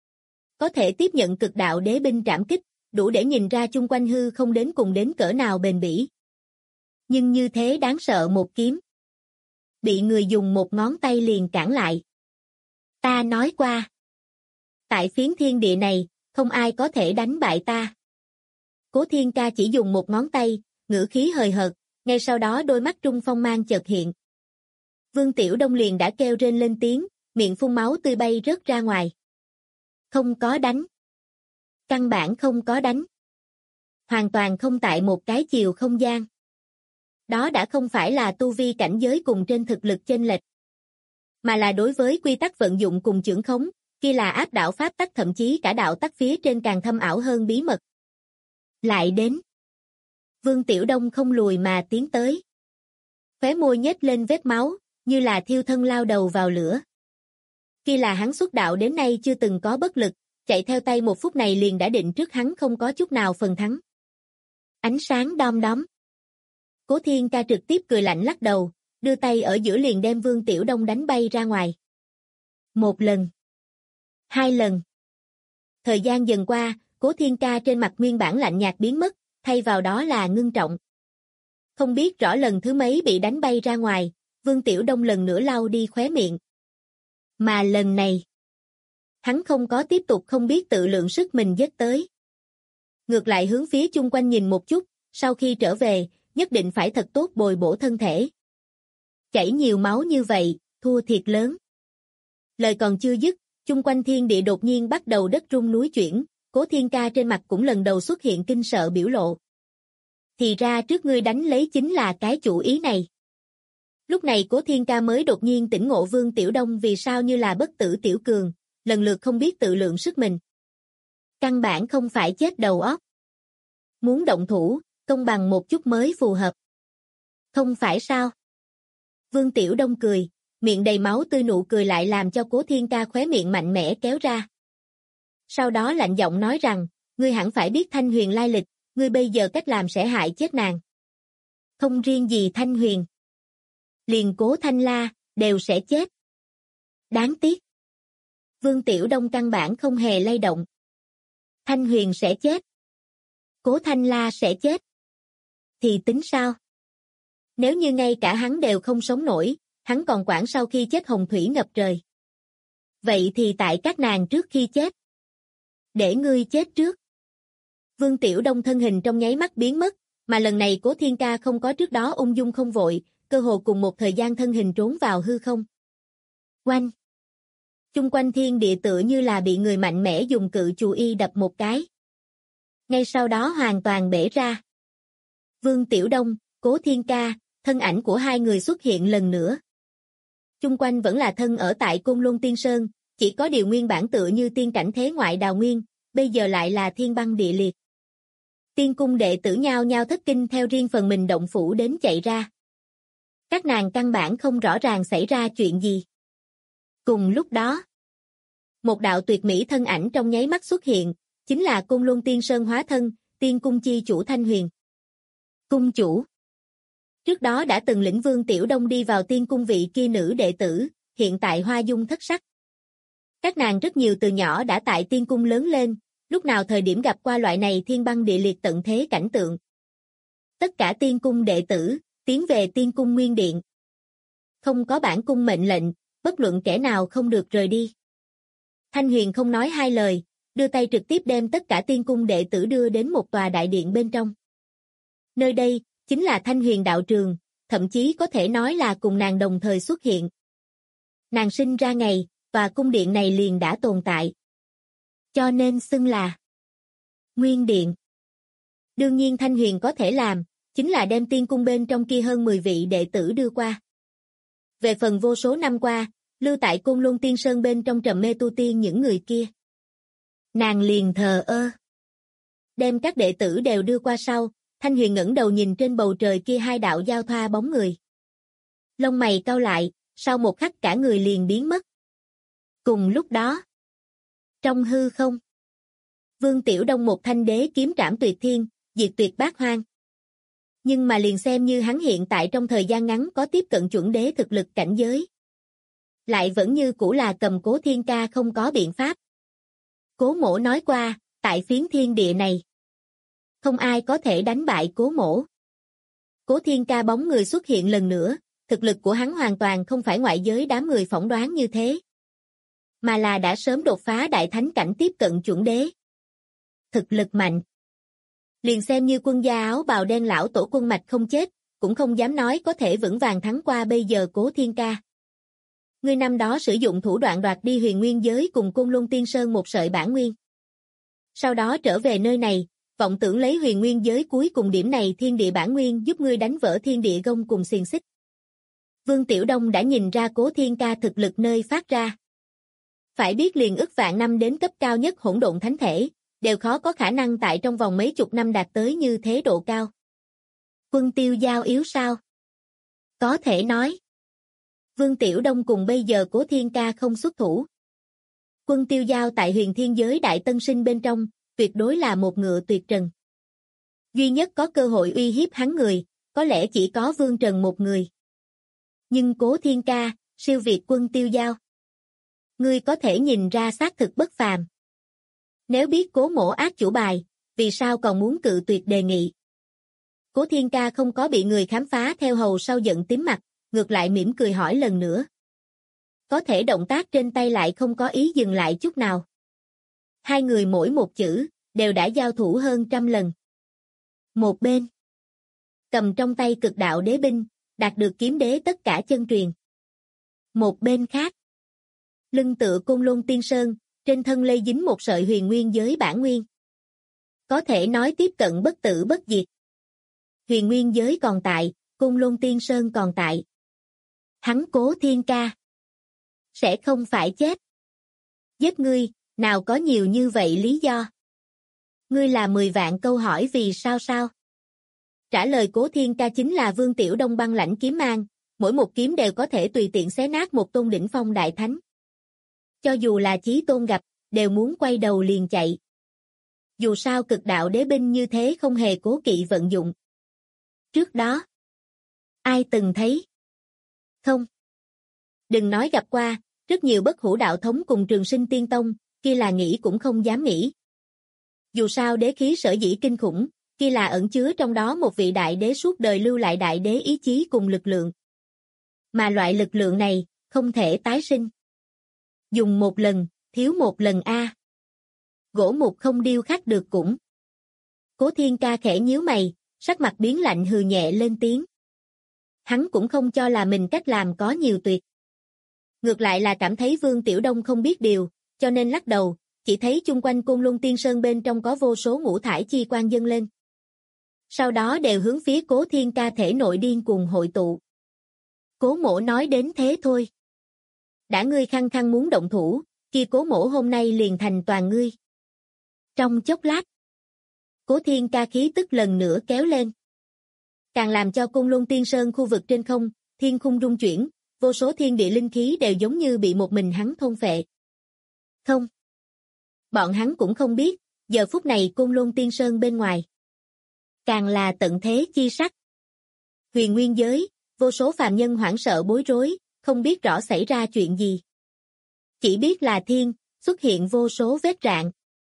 Có thể tiếp nhận cực đạo đế binh trảm kích, đủ để nhìn ra chung quanh hư không đến cùng đến cỡ nào bền bỉ. Nhưng như thế đáng sợ một kiếm. Bị người dùng một ngón tay liền cản lại. Ta nói qua. Tại phiến thiên địa này, không ai có thể đánh bại ta. Cố Thiên Ca chỉ dùng một ngón tay, ngữ khí hời hợt, ngay sau đó đôi mắt trung phong mang chợt hiện. Vương Tiểu Đông liền đã kêu rên lên tiếng, miệng phun máu tươi bay rớt ra ngoài. Không có đánh. Căn bản không có đánh. Hoàn toàn không tại một cái chiều không gian. Đó đã không phải là tu vi cảnh giới cùng trên thực lực chênh lệch, mà là đối với quy tắc vận dụng cùng chưởng khống, kia là áp đảo pháp tắc, thậm chí cả đạo tắc phía trên càng thâm ảo hơn bí mật. Lại đến. Vương Tiểu Đông không lùi mà tiến tới. Khóe môi nhếch lên vết máu, như là thiêu thân lao đầu vào lửa. Kia là hắn xuất đạo đến nay chưa từng có bất lực, chạy theo tay một phút này liền đã định trước hắn không có chút nào phần thắng. Ánh sáng đom đóm. Cố Thiên Ca trực tiếp cười lạnh lắc đầu, đưa tay ở giữa liền đem Vương Tiểu Đông đánh bay ra ngoài. Một lần. Hai lần. Thời gian dần qua, Cố Thiên Ca trên mặt nguyên bản lạnh nhạt biến mất, thay vào đó là ngưng trọng. Không biết rõ lần thứ mấy bị đánh bay ra ngoài, Vương Tiểu Đông lần nữa lau đi khóe miệng. Mà lần này, hắn không có tiếp tục không biết tự lượng sức mình giết tới. Ngược lại hướng phía chung quanh nhìn một chút, sau khi trở về, nhất định phải thật tốt bồi bổ thân thể. Chảy nhiều máu như vậy, thua thiệt lớn. Lời còn chưa dứt, chung quanh thiên địa đột nhiên bắt đầu đất rung núi chuyển, Cố Thiên Ca trên mặt cũng lần đầu xuất hiện kinh sợ biểu lộ. Thì ra trước ngươi đánh lấy chính là cái chủ ý này. Lúc này Cố Thiên Ca mới đột nhiên tỉnh ngộ Vương Tiểu Đông vì sao như là bất tử tiểu cường, lần lượt không biết tự lượng sức mình. Căn bản không phải chết đầu óc. Muốn động thủ, công bằng một chút mới phù hợp. Không phải sao? Vương Tiểu Đông cười, miệng đầy máu tươi, nụ cười lại làm cho Cố Thiên Ca khóe miệng mạnh mẽ kéo ra. Sau đó lạnh giọng nói rằng, ngươi hẳn phải biết Thanh Huyền lai lịch, ngươi bây giờ cách làm sẽ hại chết nàng. Không riêng gì Thanh Huyền, liền Cố Thanh La, đều sẽ chết. Đáng tiếc. Vương Tiểu Đông căn bản không hề lay động. Thanh Huyền sẽ chết. Cố Thanh La sẽ chết. Thì tính sao? Nếu như ngay cả hắn đều không sống nổi, hắn còn quản sau khi chết hồng thủy ngập trời. Vậy thì tại các nàng trước khi chết. Để ngươi chết trước. Vương Tiểu Đông thân hình trong nháy mắt biến mất, mà lần này Cố Thiên Ca không có trước đó ung dung không vội, cơ hồ cùng một thời gian thân hình trốn vào hư không. Oanh! Chung quanh thiên địa tựa như là bị người mạnh mẽ dùng cự chù y đập một cái. Ngay sau đó hoàn toàn bể ra. Vương Tiểu Đông, Cố Thiên Ca, thân ảnh của hai người xuất hiện lần nữa. Chung quanh vẫn là thân ở tại Côn Luân Tiên Sơn, chỉ có điều nguyên bản tựa như tiên cảnh thế ngoại đào nguyên, bây giờ lại là thiên băng địa liệt. Tiên cung đệ tử nhao nhao thất kinh theo riêng phần mình động phủ đến chạy ra. Các nàng căn bản không rõ ràng xảy ra chuyện gì. Cùng lúc đó, một đạo tuyệt mỹ thân ảnh trong nháy mắt xuất hiện, chính là Côn Luân Tiên Sơn hóa thân, Tiên cung chi chủ Thanh Huyền. Cung chủ. Trước đó đã từng lĩnh Vương Tiểu Đông đi vào tiên cung vị kia nữ đệ tử, hiện tại hoa dung thất sắc. Các nàng rất nhiều từ nhỏ đã tại tiên cung lớn lên, lúc nào thời điểm gặp qua loại này thiên băng địa liệt tận thế cảnh tượng. Tất cả tiên cung đệ tử, tiến về tiên cung nguyên điện. Không có bản cung mệnh lệnh, bất luận kẻ nào không được rời đi. Thanh Huyền không nói hai lời, đưa tay trực tiếp đem tất cả tiên cung đệ tử đưa đến một tòa đại điện bên trong. Nơi đây, chính là Thanh Huyền đạo trường, thậm chí có thể nói là cùng nàng đồng thời xuất hiện. Nàng sinh ra ngày, tòa cung điện này liền đã tồn tại. Cho nên xưng là Nguyên Điện. Đương nhiên Thanh Huyền có thể làm, chính là đem tiên cung bên trong kia hơn 10 vị đệ tử đưa qua. Về phần vô số năm qua, lưu tại Côn Luân Tiên Sơn bên trong trầm mê tu tiên những người kia. Nàng liền thờ ơ. Đem các đệ tử đều đưa qua sau, Thanh Huyền ngẩng đầu nhìn trên bầu trời kia hai đạo giao thoa bóng người. Lông mày cau lại, sau một khắc cả người liền biến mất. Cùng lúc đó, trong hư không, Vương Tiểu Đông một thanh đế kiếm trảm tuyệt thiên, diệt tuyệt bát hoang. Nhưng mà liền xem như hắn hiện tại trong thời gian ngắn có tiếp cận chuẩn đế thực lực cảnh giới. lại vẫn như cũ là cầm Cố Thiên Ca không có biện pháp. Cố Mỗ nói qua, tại phiến thiên địa này, không ai có thể đánh bại Cố Mỗ. Cố Thiên Ca bóng người xuất hiện lần nữa, thực lực của hắn hoàn toàn không phải ngoại giới đám người phỏng đoán như thế, mà là đã sớm đột phá đại thánh cảnh tiếp cận chuẩn đế. Thực lực mạnh. Liền xem như quân gia áo bào đen lão tổ quân mạch không chết, cũng không dám nói có thể vững vàng thắng qua bây giờ Cố Thiên Ca. Ngươi năm đó sử dụng thủ đoạn đoạt đi huyền nguyên giới cùng Côn Luân Tiên Sơn một sợi bản nguyên. Sau đó trở về nơi này, vọng tưởng lấy huyền nguyên giới cuối cùng điểm này thiên địa bản nguyên giúp ngươi đánh vỡ thiên địa gông cùng xiềng xích. Vương Tiểu Đông đã nhìn ra Cố Thiên Ca thực lực nơi phát ra. Phải biết liền ức vạn năm đến cấp cao nhất hỗn độn thánh thể, đều khó có khả năng tại trong vòng mấy chục năm đạt tới như thế độ cao. Quân Tiêu Giao yếu sao? Có thể nói. Vương Tiểu Đông cùng bây giờ Cố Thiên Ca không xuất thủ. Quân Tiêu Giao tại huyền thiên giới đại tân sinh bên trong, tuyệt đối là một ngựa tuyệt trần. Duy nhất có cơ hội uy hiếp hắn người, có lẽ chỉ có Vương Trần một người. Nhưng Cố Thiên Ca, siêu việt Quân Tiêu Giao. Ngươi có thể nhìn ra xác thực bất phàm. Nếu biết Cố Mỗ ác chủ bài, vì sao còn muốn cự tuyệt đề nghị? Cố Thiên Ca không có bị người khám phá theo hầu sau giận tím mặt, ngược lại mỉm cười hỏi lần nữa. Có thể động tác trên tay lại không có ý dừng lại chút nào. Hai người mỗi một chữ, đều đã giao thủ hơn 100 lần. Một bên, cầm trong tay cực đạo đế binh, đạt được kiếm đế tất cả chân truyền. Một bên khác, lưng tựa Côn Luân Tiên Sơn, trên thân lây dính một sợi huyền nguyên giới bản nguyên. Có thể nói tiếp cận bất tử bất diệt. Huyền nguyên giới còn tại, Côn Luân Tiên Sơn còn tại. Hắn Cố Thiên Ca sẽ không phải chết. Giết ngươi, nào có nhiều như vậy lý do. Ngươi là 10 vạn câu hỏi vì sao sao? Trả lời Cố Thiên Ca chính là Vương Tiểu Đông băng lãnh kiếm mang, mỗi một kiếm đều có thể tùy tiện xé nát một tôn đỉnh phong đại thánh. Cho dù là Chí Tôn gặp, đều muốn quay đầu liền chạy. Dù sao cực đạo đế binh như thế không hề cố kỵ vận dụng. Trước đó, ai từng thấy? Không. Đừng nói gặp qua, rất nhiều bất hủ đạo thống cùng Trường Sinh Tiên Tông, kia là nghĩ cũng không dám nghĩ. Dù sao đế khí sở dĩ kinh khủng, kia là ẩn chứa trong đó một vị đại đế suốt đời lưu lại đại đế ý chí cùng lực lượng. Mà loại lực lượng này, không thể tái sinh. Dùng một lần, thiếu một lần a. Gỗ mục không điêu khắc được cũng. Cố Thiên Ca khẽ nhíu mày, sắc mặt biến lạnh hừ nhẹ lên tiếng. Hắn cũng không cho là mình cách làm có nhiều tuyệt. Ngược lại là cảm thấy Vương Tiểu Đông không biết điều, cho nên lắc đầu, chỉ thấy chung quanh Côn Luân Tiên Sơn bên trong có vô số ngũ thải chi quang dâng lên. Sau đó đều hướng phía Cố Thiên Ca thể nội điên cuồng hội tụ. Cố Mỗ nói đến thế thôi. Đã ngươi khăng khăng muốn động thủ, kia Cố Mỗ hôm nay liền thành toàn ngươi. Trong chốc lát, Cố Thiên Ca khí tức lần nữa kéo lên. Càng làm cho Côn Luân Tiên Sơn khu vực trên không, thiên khung rung chuyển, vô số thiên địa linh khí đều giống như bị một mình hắn thôn phệ. Không. Bọn hắn cũng không biết, giờ phút này Côn Luân Tiên Sơn bên ngoài. Càng là tận thế chi sắc. Huyền nguyên giới, vô số phàm nhân hoảng sợ bối rối, không biết rõ xảy ra chuyện gì. Chỉ biết là thiên, xuất hiện vô số vết rạn.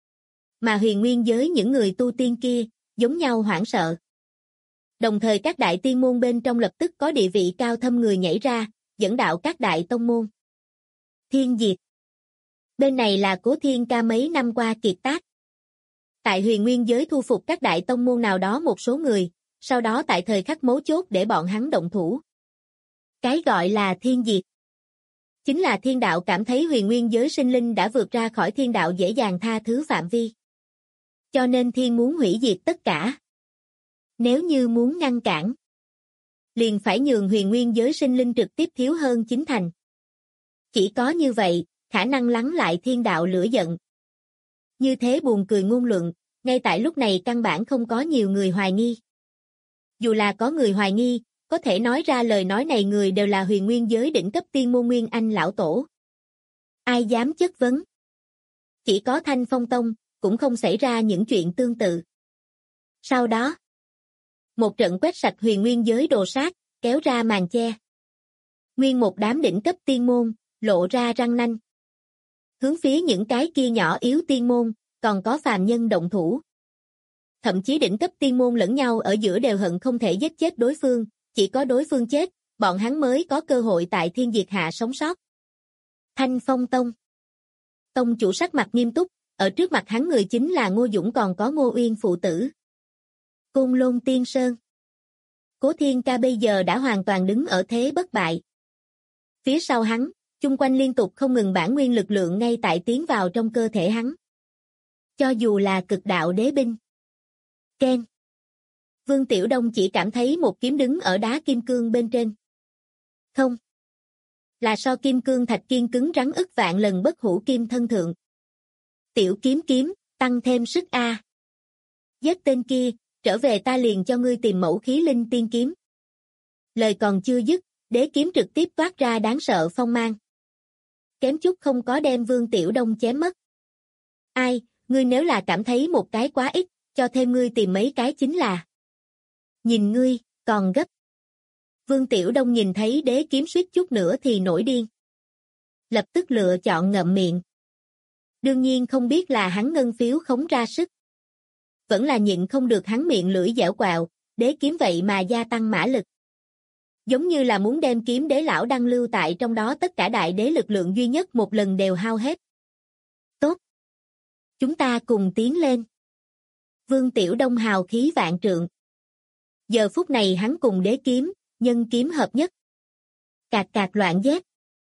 Mà huyền nguyên giới những người tu tiên kia, giống nhau hoảng sợ. Đồng thời các đại tiên môn bên trong lập tức có địa vị cao thâm người nhảy ra, dẫn đạo các đại tông môn. Thiên diệt. Bên này là Cố Thiên Ca mấy năm qua kiệt tác. Tại huyền nguyên giới thu phục các đại tông môn nào đó một số người, sau đó tại thời khắc mấu chốt để bọn hắn động thủ. Cái gọi là thiên diệt. Chính là thiên đạo cảm thấy huyền nguyên giới sinh linh đã vượt ra khỏi thiên đạo dễ dàng tha thứ phạm vi. Cho nên thiên muốn hủy diệt tất cả. Nếu như muốn ngăn cản, liền phải nhường huyền nguyên giới sinh linh trực tiếp thiếu hơn 9 thành. Chỉ có như vậy, khả năng lắng lại thiên đạo lửa giận. Như thế buồn cười ngôn luận, ngay tại lúc này căn bản không có nhiều người hoài nghi. Dù là có người hoài nghi, có thể nói ra lời nói này người đều là huyền nguyên giới đỉnh cấp tiên môn Nguyên Anh lão tổ. Ai dám chất vấn? Chỉ có Thanh Phong Tông, cũng không xảy ra những chuyện tương tự. Sau đó, một trận quét sạch huyền nguyên giới đồ sát, kéo ra màn che. Nguyên một đám đỉnh cấp tiên môn, lộ ra răng nanh. Hướng phía những cái kia nhỏ yếu tiên môn, còn có phàm nhân động thủ. Thậm chí đỉnh cấp tiên môn lẫn nhau ở giữa đều hận không thể giết chết đối phương, chỉ có đối phương chết, bọn hắn mới có cơ hội tại thiên diệt hạ sống sót. Thanh Phong Tông. Tông chủ sắc mặt nghiêm túc, ở trước mặt hắn người chính là Ngô Dũng còn có Ngô Uyên phụ tử. Côn Lôn Tiên Sơn. Cố Thiên Ca bây giờ đã hoàn toàn đứng ở thế bất bại. Phía sau hắn, chung quanh liên tục không ngừng bản nguyên lực lượng ngay tại tiến vào trong cơ thể hắn. Cho dù là cực đạo đế binh. Ken. Vương Tiểu Đông chỉ cảm thấy một kiếm đứng ở đá kim cương bên trên. Không. Là so kim cương thạch kiên cứng rắn ức vạn lần bất hủ kim thân thượng. Tiểu kiếm kiếm, tăng thêm sức A. Giết tên kia, trở về ta liền cho ngươi tìm mẫu khí linh tiên kiếm. Lời còn chưa dứt, đế kiếm trực tiếp toát ra đáng sợ phong mang. Kém chút không có đem Vương Tiểu Đông chém mất. Ai, ngươi nếu là cảm thấy một cái quá ít, cho thêm ngươi tìm mấy cái chính là. Nhìn ngươi, còn gấp. Vương Tiểu Đông nhìn thấy đế kiếm suýt chút nữa thì nổi điên. Lập tức lựa chọn ngậm miệng. Đương nhiên không biết là hắn ngân phiếu khống ra sức. Vẫn là nhịn không được hắn miệng lưỡi dẻo quạo, đế kiếm vậy mà gia tăng mã lực. Giống như là muốn đem kiếm đế lão đăng lưu tại trong đó tất cả đại đế lực lượng duy nhất một lần đều hao hết. Tốt. Chúng ta cùng tiến lên. Vương Tiểu Đông hào khí vạn trượng. Giờ phút này hắn cùng đế kiếm, nhân kiếm hợp nhất. Cạc cạc loạn giết.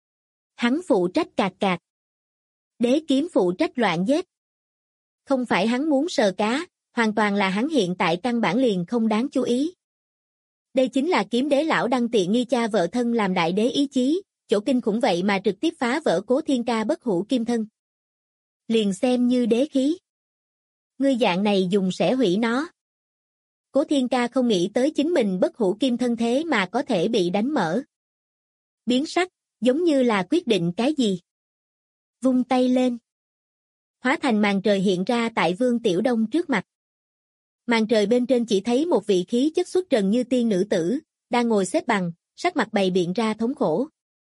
Hắn phụ trách cạc cạc. Đế kiếm phụ trách loạn giết. Không phải hắn muốn sờ cá, hoàn toàn là hắn hiện tại căn bản liền không đáng chú ý. Đây chính là kiếm đế lão đăng tiện nghi cha vợ thân làm đại đế ý chí, chỗ kinh khủng vậy mà trực tiếp phá vỡ Cố Thiên Ca bất hủ kim thân. Liền xem như đế khí. Ngươi dạng này dùng sẽ hủy nó. Cố Thiên Ca không nghĩ tới chính mình bất hủ kim thân thế mà có thể bị đánh mở. Biến sắc, giống như là quyết định cái gì. Vung tay lên. Hóa thành màn trời hiện ra tại Vương Tiểu Đông trước mặt. Màn trời bên trên chỉ thấy một vị khí chất xuất trần như tiên nữ tử, đang ngồi xếp bằng, sắc mặt bày biện ra thống khổ.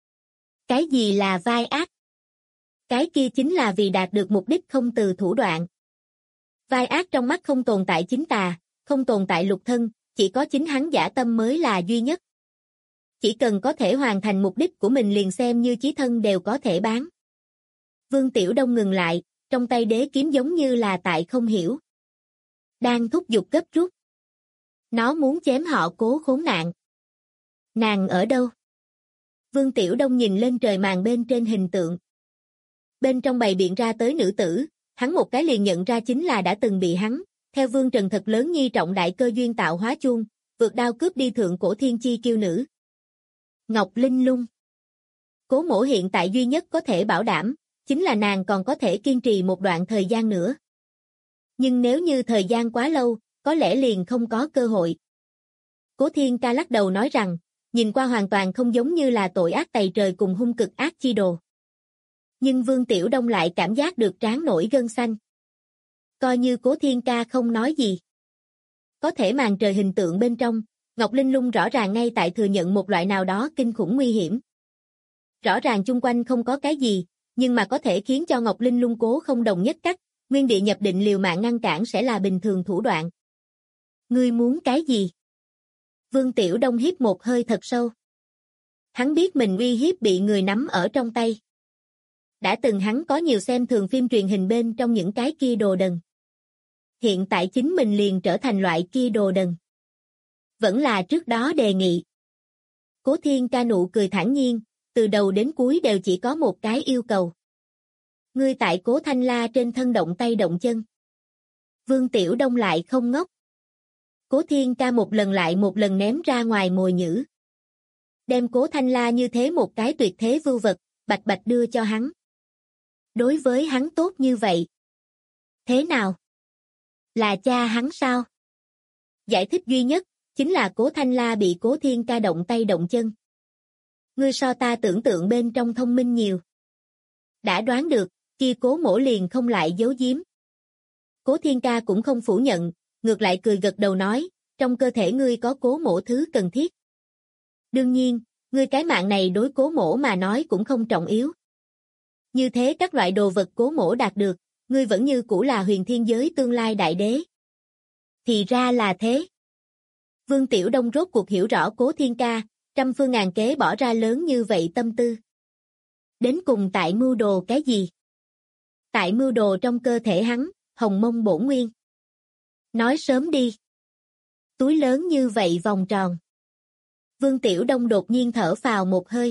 Cái gì là vai ác? Cái kia chính là vì đạt được mục đích không từ thủ đoạn. Vai ác trong mắt không tồn tại chính tà, không tồn tại lục thân, chỉ có chính hắn dã tâm mới là duy nhất. Chỉ cần có thể hoàn thành mục đích của mình liền xem như chí thân đều có thể bán. Vương Tiểu Đông ngừng lại, trong tay đế kiếm giống như là tại không hiểu. Đang thúc giục gấp rút. Nó muốn chém họ Cố khốn nạn. Nàng ở đâu? Vương Tiểu Đông nhìn lên trời màn bên trên hình tượng. Bên trong bày biện ra tới nữ tử, hắn một cái liền nhận ra chính là đã từng bị hắn, theo Vương Trần thật lớn nhi trọng đại cơ duyên tạo hóa chuông, vượt đao cướp đi thượng cổ thiên chi kiêu nữ. Ngọc Linh Lung. Cố mỗ hiện tại duy nhất có thể bảo đảm, chính là nàng còn có thể kiên trì một đoạn thời gian nữa. Nhưng nếu như thời gian quá lâu, có lẽ liền không có cơ hội. Cố Thiên Ca lắc đầu nói rằng, nhìn qua hoàn toàn không giống như là tội ác tày trời cùng hung cực ác chi đồ. Nhưng Vương Tiểu Đông lại cảm giác được trán nổi gân xanh. Coi như Cố Thiên Ca không nói gì. Có thể màn trời hình tượng bên trong, Ngọc Linh Lung rõ ràng ngay tại thừa nhận một loại nào đó kinh khủng nguy hiểm. Rõ ràng chung quanh không có cái gì, nhưng mà có thể khiến cho Ngọc Linh Lung cố không đồng nhất cách, nguyên địa nhập định liều mạng ngăn cản sẽ là bình thường thủ đoạn. Ngươi muốn cái gì? Vương Tiểu Đông hít một hơi thật sâu. Hắn biết mình uy hiếp bị người nắm ở trong tay. Đã từng hắn có nhiều xem thường phim truyền hình bên trong những cái kia đồ đần. Hiện tại chính mình liền trở thành loại kia đồ đần. Vẫn là trước đó đề nghị. Cố Thiên Ca nụ cười thản nhiên, từ đầu đến cuối đều chỉ có một cái yêu cầu. Ngươi tại Cố Thanh La trên thân động tay động chân. Vương Tiểu Đông lại không ngốc. Cố Thiên Ca một lần lại một lần ném ra ngoài mồi nhử. Đem Cố Thanh La như thế một cái tuyệt thế vưu vật, bạch bạch đưa cho hắn. Đối với hắn tốt như vậy. Thế nào? Là cha hắn sao? Giải thích duy nhất, chính là Cố Thanh La bị Cố Thiên Ca động tay động chân. Ngươi so ta tưởng tượng bên trong thông minh nhiều. Đã đoán được, kia Cố mỗ liền không lại giấu giếm. Cố Thiên Ca cũng không phủ nhận, ngược lại cười gật đầu nói, trong cơ thể ngươi có Cố mỗ thứ cần thiết. Đương nhiên, ngươi cái mạng này đối Cố mỗ mà nói cũng không trọng yếu. Như thế các loại đồ vật Cố Mỗ đạt được, ngươi vẫn như cũ là huyền thiên giới tương lai đại đế. Thì ra là thế. Vương Tiểu Đông rốt cuộc hiểu rõ Cố Thiên Ca, trăm phương ngàn kế bỏ ra lớn như vậy tâm tư. Đến cùng tại mưu đồ cái gì? Tại mưu đồ trong cơ thể hắn, hồng mông bổn nguyên. Nói sớm đi. Túi lớn như vậy vòng tròn. Vương Tiểu Đông đột nhiên thở phào một hơi.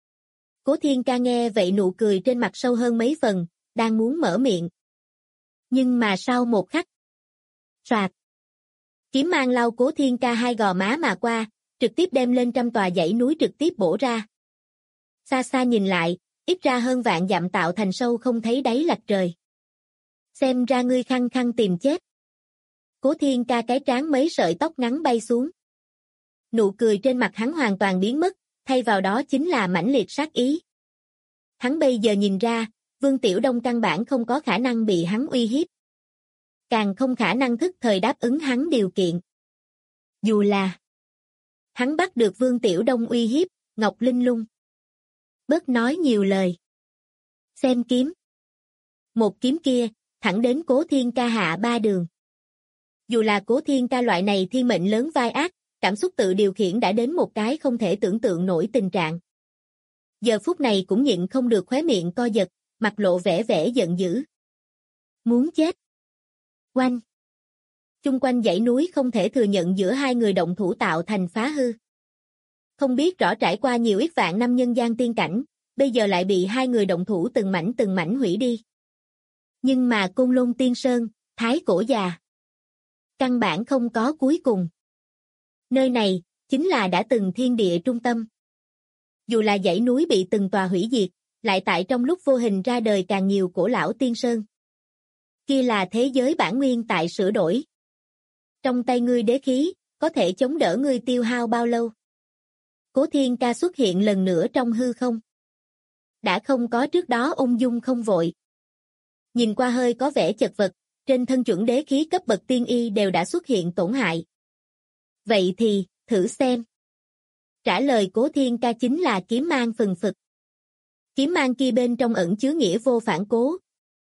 Cố Thiên Ca nghe vậy nụ cười trên mặt sâu hơn mấy phần, đang muốn mở miệng. Nhưng mà sau một khắc. Soạt. Kiếm mang lao Cố Thiên Ca hai gò má mà qua, trực tiếp đem lên trăm tòa dãy núi trực tiếp bổ ra. Xa xa nhìn lại, ít ra hơn vạn dặm tạo thành sâu không thấy đáy lạch trời. Xem ra ngươi khăng khăng tìm chết. Cố Thiên Ca cái trán mấy sợi tóc ngắn bay xuống. Nụ cười trên mặt hắn hoàn toàn biến mất, thay vào đó chính là mãnh liệt sát ý. Hắn bây giờ nhìn ra, Vương Tiểu Đông căn bản không có khả năng bị hắn uy hiếp. Càng không khả năng thức thời đáp ứng hắn điều kiện. Dù là hắn bắt được Vương Tiểu Đông uy hiếp, Ngọc Linh Lung. Bớt nói nhiều lời. Xem kiếm. Một kiếm kia, thẳng đến Cố Thiên Ca hạ ba đường. Dù là Cố Thiên Ca loại này thiên mệnh lớn vai ác, cảm xúc tự điều khiển đã đến một cái không thể tưởng tượng nổi tình trạng. Giờ phút này cũng nhịn không được khóe miệng co giật, mặt lộ vẻ vẻ giận dữ. Muốn chết. Oanh. Chung quanh dãy núi không thể thừa nhận giữa hai người động thủ tạo thành phá hư. Không biết rõ trải qua nhiều ít vạn năm nhân gian tiên cảnh, bây giờ lại bị hai người động thủ từng mảnh hủy đi. Nhưng mà Côn Lôn Tiên Sơn, Thái Cổ Già, căn bản không có cuối cùng. Nơi này, chính là đã từng thiên địa trung tâm. Dù là dãy núi bị từng tòa hủy diệt, lại tại trong lúc vô hình ra đời càng nhiều cổ lão tiên sơn. Kia là thế giới bản nguyên tại sửa đổi. Trong tay ngươi đế khí, có thể chống đỡ ngươi tiêu hao bao lâu? Cố Thiên Ca xuất hiện lần nữa trong hư không. Đã không có trước đó ung dung không vội. Nhìn qua hơi có vẻ chật vật, trên thân chuẩn đế khí cấp bậc tiên y đều đã xuất hiện tổn hại. Vậy thì, thử xem. Trả lời Cố Thiên Ca chính là kiếm mang phừng phực. Kiếm mang kia bên trong ẩn chứa nghĩa vô phản cố.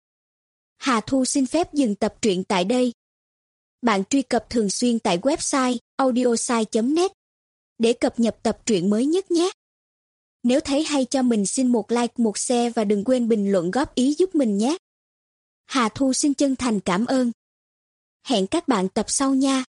Hà Thu xin phép dừng tập truyện tại đây. Bạn truy cập thường xuyên tại website audiosai.net để cập nhật tập truyện mới nhất nhé. Nếu thấy hay cho mình xin một like, một share và đừng quên bình luận góp ý giúp mình nhé. Hà Thu xin chân thành cảm ơn. Hẹn các bạn tập sau nha.